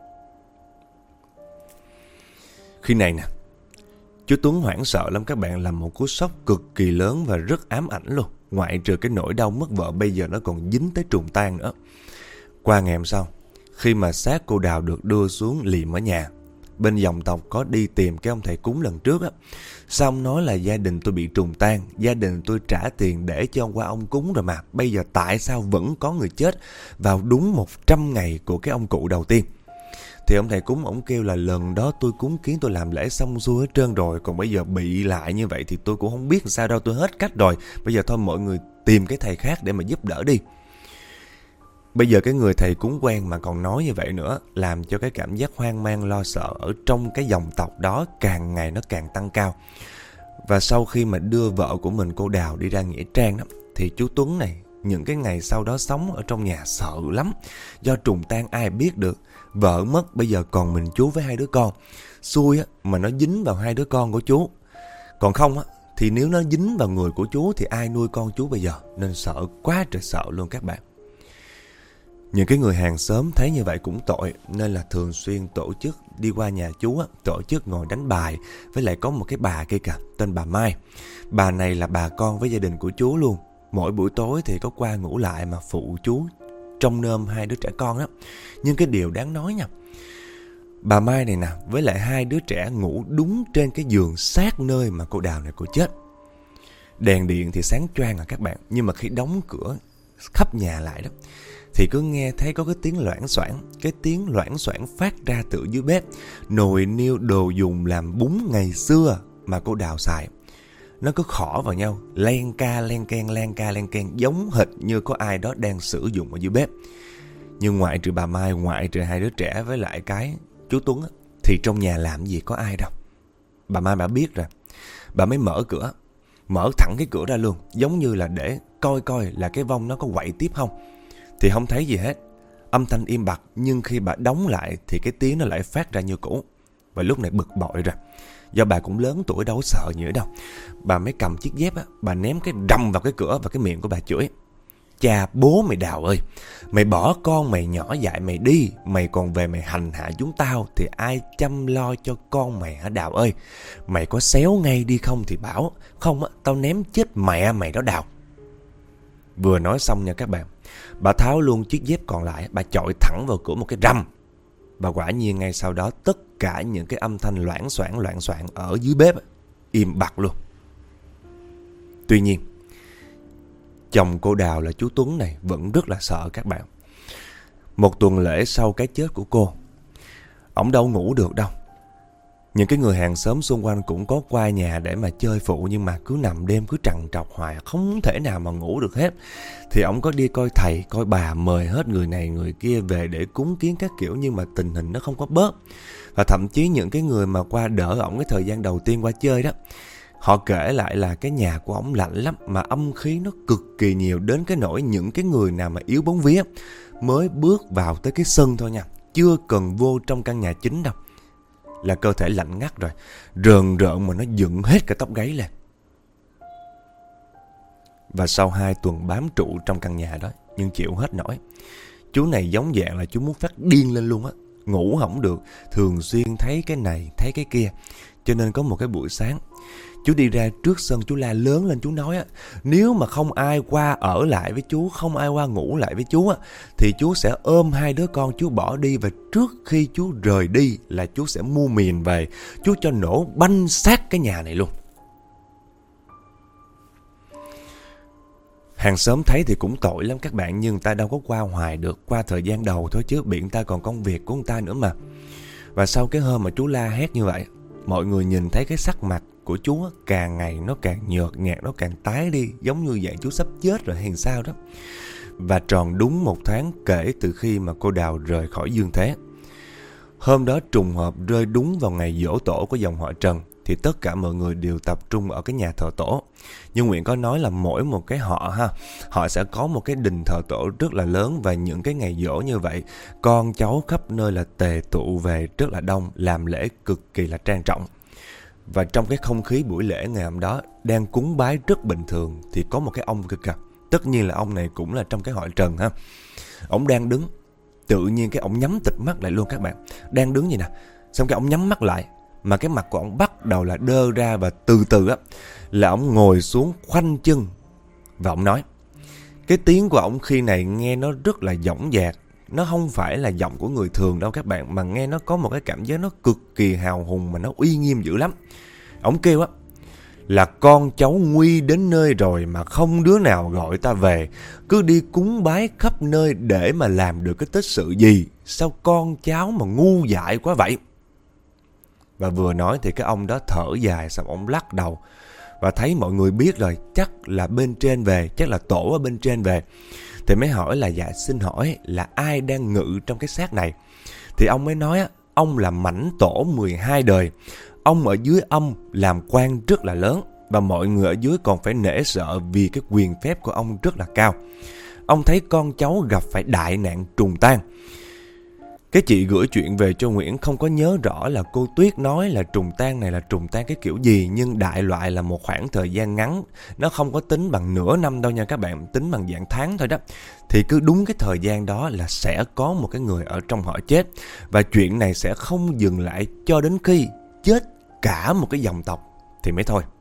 Speaker 1: Khi này nè, chú Tuấn hoảng sợ lắm các bạn, làm một cú sốc cực kỳ lớn và rất ám ảnh luôn. Ngoại trừ cái nỗi đau mất vợ, bây giờ nó còn dính tới trùng tang nữa. Qua ngày hôm sau, khi mà xác cô Đào được đưa xuống liệm ở nhà, bên dòng tộc có đi tìm cái ông thầy cúng lần trước á. Xong nói là gia đình tôi bị trùng tang, gia đình tôi trả tiền để cho qua ông cúng rồi mà, bây giờ tại sao vẫn có người chết vào đúng 100 ngày của cái ông cụ đầu tiên. Thì ông thầy cúng ổng kêu là lần đó tôi cúng kiến, tôi làm lễ xong xuôi hết trơn rồi, còn bây giờ bị lại như vậy thì tôi cũng không biết sao đâu, tôi hết cách rồi. Bây giờ thôi mọi người tìm cái thầy khác để mà giúp đỡ đi. Bây giờ cái người thầy cúng quen mà còn nói như vậy nữa, làm cho cái cảm giác hoang mang lo sợ ở trong cái dòng tộc đó càng ngày nó càng tăng cao. Và sau khi mà đưa vợ của mình, cô Đào, đi ra nghĩa trang đó, thì chú Tuấn này những cái ngày sau đó sống ở trong nhà sợ lắm. Do trùng tang ai biết được, vợ mất bây giờ còn mình chú với 2 đứa con. Xui á mà nó dính vào 2 đứa con của chú, còn không á thì nếu nó dính vào người của chú thì ai nuôi con chú bây giờ. Nên sợ quá trời sợ luôn các bạn. Những cái người hàng xóm thấy như vậy cũng tội, nên là thường xuyên tổ chức đi qua nhà chú á, tổ chức ngồi đánh bài. Với lại có một cái bà kia kìa, tên bà Mai. Bà này là bà con với gia đình của chú luôn. Mỗi buổi tối thì có qua ngủ lại mà phụ chú trông nom 2 đứa trẻ con đó. Nhưng cái điều đáng nói nha, bà Mai này nè với lại 2 đứa trẻ ngủ đúng trên cái giường sát nơi mà cô Đào này cô chết. Đèn điện thì sáng choang à các bạn, nhưng mà khi đóng cửa khắp nhà lại đó thì cứ nghe thấy có cái tiếng loảng xoảng. Cái tiếng loảng xoảng phát ra từ dưới bếp. Nồi niêu đồ dùng làm bún ngày xưa mà cô Đào xài, nó cứ khỏ vào nhau, len ca len keng, giống hệt như có ai đó đang sử dụng ở dưới bếp. Nhưng ngoại trừ bà Mai, ngoại trừ 2 đứa trẻ với lại cái chú Tuấn á, thì trong nhà làm gì có ai đâu. Bà Mai bà biết rồi, bà mới mở cửa, mở thẳng cái cửa ra luôn, giống như là để coi là cái vong nó có quậy tiếp không. Thì không thấy gì hết, âm thanh im bặt, nhưng khi bà đóng lại thì cái tiếng nó lại phát ra như cũ. Và lúc này bực bội rồi, do bà cũng lớn tuổi đâu có sợ gì nữa đâu. Bà mới cầm chiếc dép á, bà ném cái rầm vào cái cửa và cái miệng của bà chửi: cha bố mày Đào ơi, mày bỏ con mày nhỏ dại mày đi, mày còn về mày hành hạ chúng tao thì ai chăm lo cho con mày hả Đào ơi? Mày có xéo ngay đi không thì bảo, không á tao ném chết mẹ mày đó Đào. Vừa nói xong nha các bạn, bà tháo luôn chiếc dép còn lại, bà chọi thẳng vào cửa một cái rầm. Và quả nhiên ngay sau đó tất cả những cái âm thanh loảng xoảng ở dưới bếp im bặt luôn. Tuy nhiên, chồng cô Đào là chú Tuấn này vẫn rất là sợ các bạn. Một tuần lễ sau cái chết của cô, ổng đâu ngủ được đâu. Những cái người hàng xóm xung quanh cũng có qua nhà để mà chơi phụ, nhưng mà cứ nằm đêm cứ trằn trọc hoài, không thể nào mà ngủ được hết. Thì ổng có đi coi thầy, coi bà, mời hết người này người kia về để cúng kiến các kiểu, nhưng mà tình hình nó không có bớt. Và thậm chí những cái người mà qua đỡ ổng cái thời gian đầu tiên qua chơi đó, họ kể lại là cái nhà của ổng lạnh lắm, mà âm khí nó cực kỳ nhiều, đến cái nỗi những cái người nào mà yếu bóng vía mới bước vào tới cái sân thôi nha, chưa cần vô trong căn nhà chính đâu, là cơ thể lạnh ngắt rồi, rờn rợn mà nó dựng hết cả tóc gáy lên. Và sau 2 tuần bám trụ trong căn nhà đó, nhưng chịu hết nổi, chú này giống dạng là chú muốn phát điên lên luôn á, ngủ không được, thường xuyên thấy cái này thấy cái kia. Cho nên có một cái buổi sáng, chú đi ra trước sân, chú la lớn lên, chú nói á, nếu mà không ai qua ở lại với chú, không ai qua ngủ lại với chú á, thì chú sẽ ôm 2 đứa con chú bỏ đi, và trước khi chú rời đi là chú sẽ mua mìn về, chú cho nổ banh xác cái nhà này luôn. Hàng xóm thấy thì cũng tội lắm các bạn, nhưng người ta đâu có qua hoài được, qua thời gian đầu thôi chứ, bị người ta còn công việc của người ta nữa mà. Và sau cái hôm mà chú la hét như vậy, mọi người nhìn thấy cái sắc mặt của chú càng ngày nó càng nhợt nhạt, nó càng tái đi, giống như dạng chú sắp chết rồi hay sao đó. Và tròn đúng 1 tháng kể từ khi mà cô Đào rời khỏi dương thế. Hôm đó trùng hợp rơi đúng vào ngày giỗ tổ của dòng họ Trần, thì tất cả mọi người đều tập trung ở cái nhà thờ tổ. Nhưng Nguyễn có nói là mỗi một cái họ sẽ có một cái đình thờ tổ rất là lớn, và những cái ngày giỗ như vậy, con cháu khắp nơi là tề tụ về rất là đông, làm lễ cực kỳ là trang trọng. Và trong cái không khí buổi lễ ngày hôm đó, đang cúng bái rất bình thường, thì có một cái ông kìa kìa. Tất nhiên là ông này cũng là trong cái họ Trần ha. Ông đang đứng, tự nhiên cái ông nhắm tịt mắt lại luôn các bạn. Đang đứng vậy nè, xong cái ông nhắm mắt lại, mà cái mặt của ông bắt đầu là đơ ra, và từ từ á là ông ngồi xuống khoanh chân. Và ông nói, cái tiếng của ông khi này nghe nó rất là dõng dạc, nó không phải là giọng của người thường đâu các bạn, mà nghe nó có một cái cảm giác nó cực kỳ hào hùng, mà nó uy nghiêm dữ lắm. Ông kêu á là con cháu nguy đến nơi rồi mà không đứa nào gọi ta về, cứ đi cúng bái khắp nơi để mà làm được cái tích sự gì, sao con cháu mà ngu dại quá vậy. Và vừa nói thì cái ông đó thở dài, xong ông lắc đầu, và thấy mọi người biết rồi, chắc là bên trên về, chắc là tổ ở bên trên về. Thì mới hỏi là dạ xin hỏi là ai đang ngự trong cái xác này. Thì ông mới nói á, ông là mãnh tổ 12 đời. Ông ở dưới âm làm quan rất là lớn, và mọi người ở dưới còn phải nể sợ vì cái quyền phép của ông rất là cao. Ông thấy con cháu gặp phải đại nạn trùng tan. Cái chị gửi chuyện về cho Nguyễn không có nhớ rõ là cô Tuyết nói là trùng tan này là trùng tan cái kiểu gì, nhưng đại loại là một khoảng thời gian ngắn, nó không có tính bằng nửa năm đâu nha các bạn, tính bằng dạng tháng thôi đó. Thì cứ đúng cái thời gian đó là sẽ có một cái người ở trong họ chết, và chuyện này sẽ không dừng lại cho đến khi chết cả một cái dòng tộc thì mới thôi.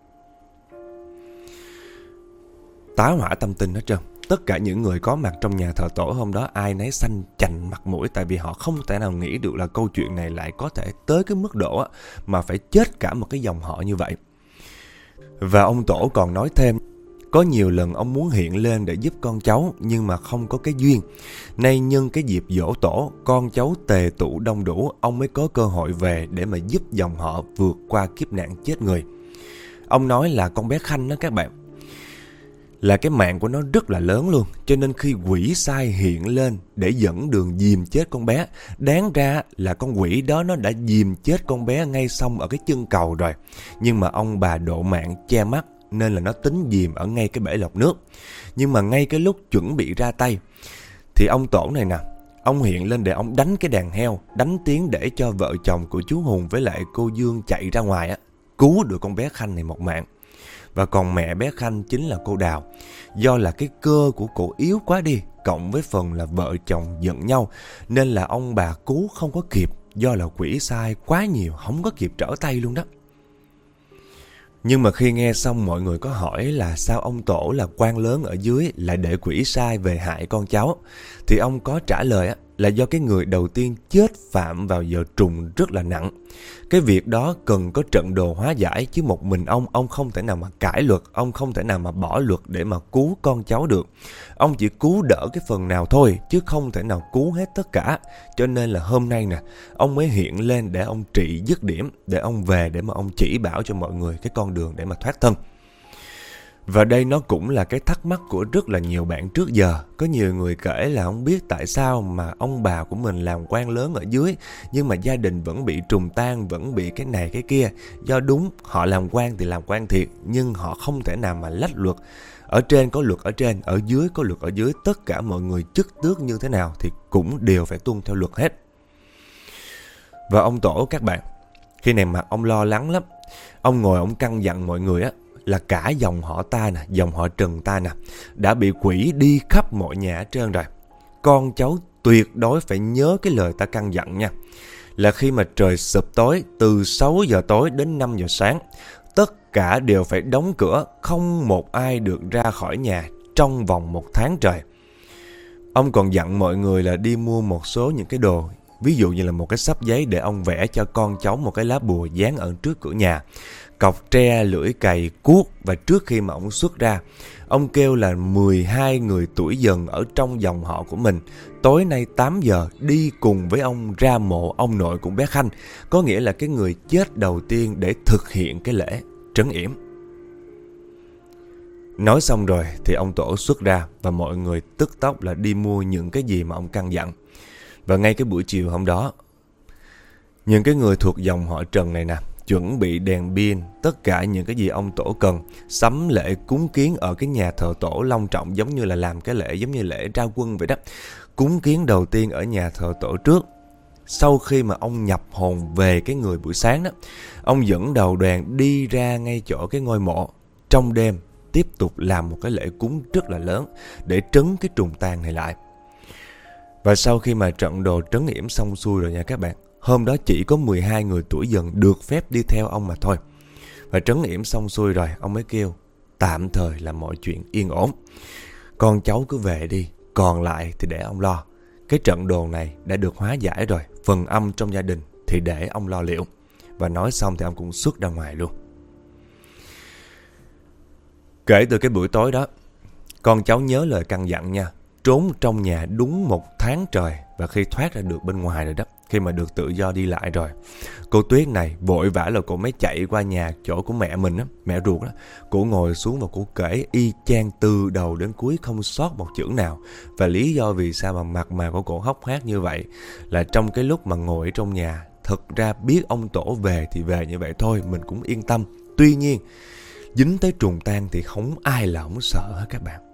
Speaker 1: Tá hỏa tâm tinh hết trơn. Tất cả những người có mặt trong nhà thờ tổ hôm đó ai nấy xanh chành mặt mũi, tại vì họ không thể nào nghĩ được là câu chuyện này lại có thể tới cái mức độ mà phải chết cả một cái dòng họ như vậy. Và ông tổ còn nói thêm, có nhiều lần ông muốn hiện lên để giúp con cháu, nhưng mà không có cái duyên. Nay nhân cái dịp giỗ tổ, con cháu tề tụ đông đủ, ông mới có cơ hội về để mà giúp dòng họ vượt qua kiếp nạn chết người. Ông nói là con bé Khanh đó các bạn, là cái mạng của nó rất là lớn luôn. Cho nên khi quỷ sai hiện lên để dẫn đường dìm chết con bé, đáng ra là con quỷ đó nó đã dìm chết con bé ngay xong ở cái chân cầu rồi. Nhưng mà ông bà độ mạng che mắt nên là nó tính dìm ở ngay cái bể lọc nước. Nhưng mà ngay cái lúc chuẩn bị ra tay thì ông Tổ này nè, ông hiện lên để ông đánh cái đàn heo, đánh tiếng để cho vợ chồng của chú Hùng với lại cô Dương chạy ra ngoài á, cứu được con bé Khanh này một mạng. Và còn mẹ bé Khanh chính là cô Đào. Do là cái cơ của cổ yếu quá đi, cộng với phần là vợ chồng giận nhau, nên là ông bà cứu không có kịp. Do là quỷ sai quá nhiều, không có kịp trở tay luôn đó. Nhưng mà khi nghe xong mọi người có hỏi là sao ông Tổ là quan lớn ở dưới lại để quỷ sai về hại con cháu, thì ông có trả lời là do cái người đầu tiên chết phạm vào giờ trùng rất là nặng. Cái việc đó cần có trận đồ hóa giải, chứ một mình ông không thể nào mà cãi luật, ông không thể nào mà bỏ luật để mà cứu con cháu được. Ông chỉ cứu đỡ cái phần nào thôi, chứ không thể nào cứu hết tất cả. Cho nên là hôm nay nè, ông mới hiện lên để ông trị dứt điểm, để ông về để mà ông chỉ bảo cho mọi người cái con đường để mà thoát thân. Và đây nó cũng là cái thắc mắc của rất là nhiều bạn trước giờ. Có nhiều người kể là không biết tại sao mà ông bà của mình làm quan lớn ở dưới, nhưng mà gia đình vẫn bị trùng tan, vẫn bị cái này cái kia. Do đúng, họ làm quan thì làm quan thiệt, nhưng họ không thể nào mà lách luật. Ở trên có luật ở trên, ở dưới có luật ở dưới. Tất cả mọi người chức tước như thế nào thì cũng đều phải tuân theo luật hết. Và ông Tổ các bạn, khi này mặt ông lo lắng lắm. Ông ngồi ông căn dặn mọi người là cả dòng họ ta nè, dòng họ Trần ta nè, đã bị quỷ đi khắp mọi nhà hết trơn rồi. Con cháu tuyệt đối phải nhớ cái lời ta căn dặn nha. Là khi mà trời sụp tối, từ 6 giờ tối đến 5 giờ sáng, tất cả đều phải đóng cửa, không một ai được ra khỏi nhà trong vòng 1 tháng trời. Ông còn dặn mọi người là đi mua một số những cái đồ, ví dụ như là một cái xấp giấy để ông vẽ cho con cháu một cái lá bùa dán ở trước cửa nhà, cọc tre, lưỡi cày, cuốc. Và trước khi mà ông xuất ra, ông kêu là 12 người tuổi dần ở trong dòng họ của mình tối nay 8 giờ đi cùng với ông ra mộ ông nội của bé Khanh, có nghĩa là cái người chết đầu tiên, để thực hiện cái lễ trấn yểm. Nói xong rồi thì ông Tổ xuất ra và mọi người tức tốc là đi mua những cái gì mà ông căn dặn. Và ngay cái buổi chiều hôm đó, những cái người thuộc dòng họ Trần này nè, chuẩn bị đèn pin, tất cả những cái gì ông Tổ cần, sắm lễ cúng kiến ở cái nhà thờ Tổ long trọng, giống như là làm cái lễ giống như lễ ra quân vậy đó. Cúng kiến đầu tiên ở nhà thờ Tổ trước. Sau khi mà ông nhập hồn về cái người buổi sáng đó, ông dẫn đầu đoàn đi ra ngay chỗ cái ngôi mộ. Trong đêm tiếp tục làm một cái lễ cúng rất là lớn để trấn cái trùng tàn này lại. Và sau khi mà trận đồ trấn yểm xong xuôi rồi nha các bạn, hôm đó chỉ có 12 người tuổi dần được phép đi theo ông mà thôi. Và trấn yểm xong xuôi rồi, ông mới kêu tạm thời là mọi chuyện yên ổn, con cháu cứ về đi, còn lại thì để ông lo. Cái trận đồ này đã được hóa giải rồi, phần âm trong gia đình thì để ông lo liệu. Và nói xong thì ông cũng xuất ra ngoài luôn. Kể từ cái buổi tối đó, con cháu nhớ lời căn dặn nha, trốn trong nhà đúng 1 tháng trời. Và khi thoát ra được bên ngoài rồi đó, khi mà được tự do đi lại rồi, cô Tuyết này vội vã là cô mới chạy qua nhà chỗ của mẹ mình á, mẹ ruột đó. Cô ngồi xuống và cô kể y chang từ đầu đến cuối, không sót một chữ nào. Và lý do vì sao mà mặt mày của cô hốc hác như vậy là trong cái lúc mà ngồi ở trong nhà, thật ra biết ông Tổ về thì về như vậy thôi, mình cũng yên tâm. Tuy nhiên dính tới trùng tang thì không ai là không sợ hết các bạn.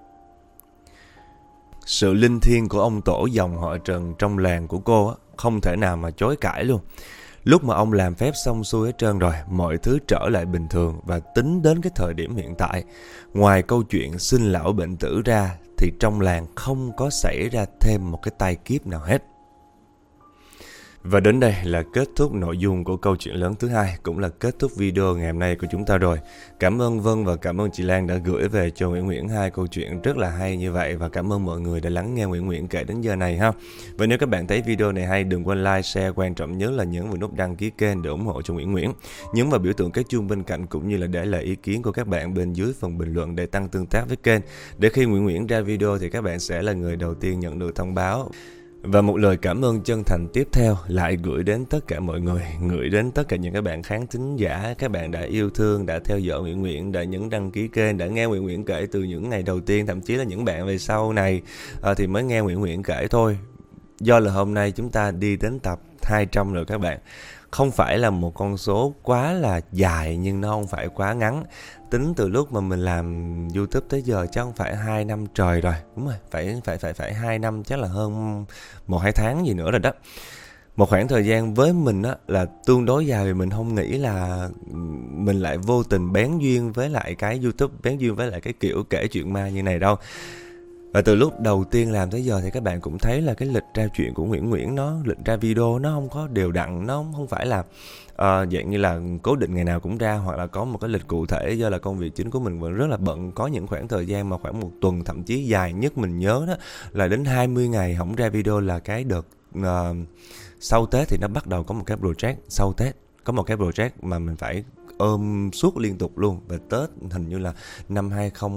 Speaker 1: Sự linh thiêng của ông Tổ dòng họ Trần trong làng của cô không thể nào mà chối cãi luôn. Lúc mà ông làm phép xong xuôi hết trơn rồi, mọi thứ trở lại bình thường. Và tính đến cái thời điểm hiện tại, ngoài câu chuyện sinh lão bệnh tử ra, thì trong làng không có xảy ra thêm một cái tai kiếp nào hết. Và đến đây là kết thúc nội dung của câu chuyện lớn thứ 2, cũng là kết thúc video ngày hôm nay của chúng ta rồi. Cảm ơn Vân và cảm ơn chị Lan đã gửi về cho Nguyễn Nguyễn 2 câu chuyện rất là hay như vậy. Và cảm ơn mọi người đã lắng nghe Nguyễn Nguyễn kể đến giờ này ha. Và nếu các bạn thấy video này hay, đừng quên like, share, quan trọng nhớ là nhấn vào nút đăng ký kênh để ủng hộ cho Nguyễn Nguyễn. Nhấn vào biểu tượng cái chuông bên cạnh cũng như là để lại ý kiến của các bạn bên dưới phần bình luận để tăng tương tác với kênh. Để khi Nguyễn Nguyễn ra video thì các bạn sẽ là người đầu tiên nhận được thông báo. Và một lời cảm ơn chân thành tiếp theo lại gửi đến tất cả mọi người, gửi đến tất cả những các bạn khán thính giả, các bạn đã yêu thương, đã theo dõi Nguyễn Nguyễn, đã nhấn đăng ký kênh, đã nghe Nguyễn Nguyễn kể từ những ngày đầu tiên, thậm chí là những bạn về sau này thì mới nghe Nguyễn Nguyễn kể thôi. Do là hôm nay chúng ta đi đến tập 200 rồi các bạn. Không phải là một con số quá là dài nhưng nó không phải quá ngắn. Tính từ lúc mà mình làm YouTube tới giờ chắc không phải 2 năm trời rồi. Đúng rồi, phải 2 năm, chắc là hơn 1-2 tháng gì nữa rồi đó. Một khoảng thời gian với mình á là tương đối dài, vì mình không nghĩ là mình lại vô tình bén duyên với lại cái YouTube, bén duyên với lại cái kiểu kể chuyện ma như này đâu. Và từ lúc đầu tiên làm tới giờ thì các bạn cũng thấy là cái lịch ra chuyện của Nguyễn Nguyễn, lịch ra video nó không có đều đặn, nó không phải là dạng như là cố định ngày nào cũng ra, hoặc là có một cái lịch cụ thể, do là công việc chính của mình vẫn rất là bận. Có những khoảng thời gian mà khoảng 1 tuần, thậm chí dài nhất mình nhớ đó là đến 20 ngày không ra video, là cái đợt sau Tết thì nó bắt đầu có một cái project. Sau Tết có một cái project mà mình phải ôm suốt liên tục luôn. Và Tết hình như là năm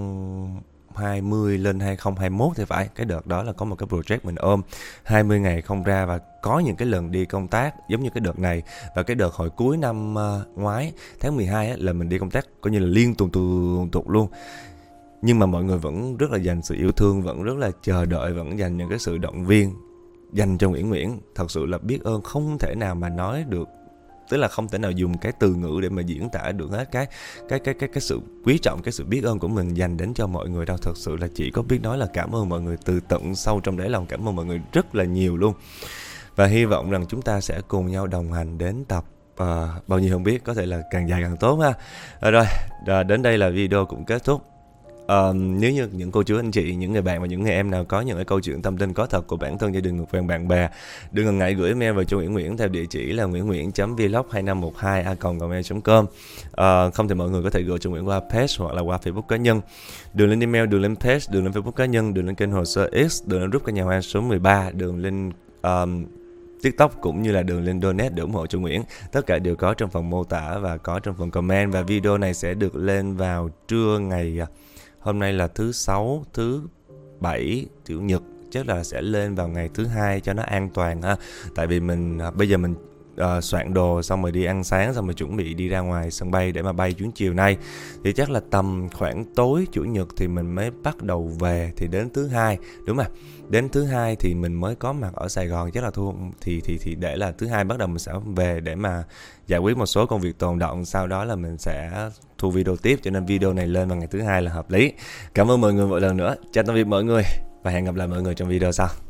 Speaker 1: 2020 lên 2021 thì phải, cái đợt đó là có một cái project mình ôm 20 ngày không ra. Và có những cái lần đi công tác giống như cái đợt này, và cái đợt hồi cuối năm ngoái tháng 12 á, là mình đi công tác coi như là liên tục luôn. Nhưng mà mọi người vẫn rất là dành sự yêu thương, vẫn rất là chờ đợi, vẫn dành những cái sự động viên dành cho Nguyễn Nguyễn. Thật sự là biết ơn không thể nào mà nói được, tức là không thể nào dùng cái từ ngữ để mà diễn tả được hết cái sự quý trọng, cái sự biết ơn của mình dành đến cho mọi người đâu. Thật sự là chỉ có biết nói là cảm ơn mọi người từ tận sâu trong đáy lòng, cảm ơn mọi người rất là nhiều luôn. Và hy vọng rằng chúng ta sẽ cùng nhau đồng hành đến tập bao nhiêu không biết, có thể là càng dài càng tốt ha. Rồi, đến đây là video cũng kết thúc. Nếu như những cô chú anh chị, những người bạn và những người em nào có những cái câu chuyện tâm linh có thật của bản thân, gia đình, người quen, bạn bè, đừng ngần ngại gửi email vào cho Nguyễn Nguyễn theo địa chỉ là nguyennguyễn.vlog2512@gmail.com. Không thì mọi người có thể gửi cho Nguyễn qua page hoặc là qua Facebook cá nhân. Đường link email, đường link page, đường link Facebook cá nhân, đường link kênh Hồ Sơ X, đường link group Cả Nhà Hoa số 13, đường link TikTok cũng như là đường link donate để ủng hộ cho Nguyễn. Tất cả đều có trong phần mô tả và có trong phần comment. Và video này sẽ được lên vào trưa ngày, hôm nay là thứ 6, thứ 7, chủ nhật, chắc là sẽ lên vào ngày thứ 2 cho nó an toàn ha. Tại vì mình bây giờ mình soạn đồ xong rồi đi ăn sáng, xong rồi chuẩn bị đi ra ngoài sân bay để mà bay chuyến chiều nay. Thì chắc là tầm khoảng tối chủ nhật thì mình mới bắt đầu về, thì đến thứ 2, đúng rồi, đến thứ 2 thì mình mới có mặt ở Sài Gòn, chắc là thì để là thứ 2 bắt đầu mình sẽ về để mà giải quyết một số công việc tồn đọng, sau đó là mình sẽ thu video tiếp, cho nên video này lên vào ngày thứ 2 là hợp lý. Cảm ơn mọi người một lần nữa, chào tạm biệt mọi người và hẹn gặp lại mọi người trong video sau.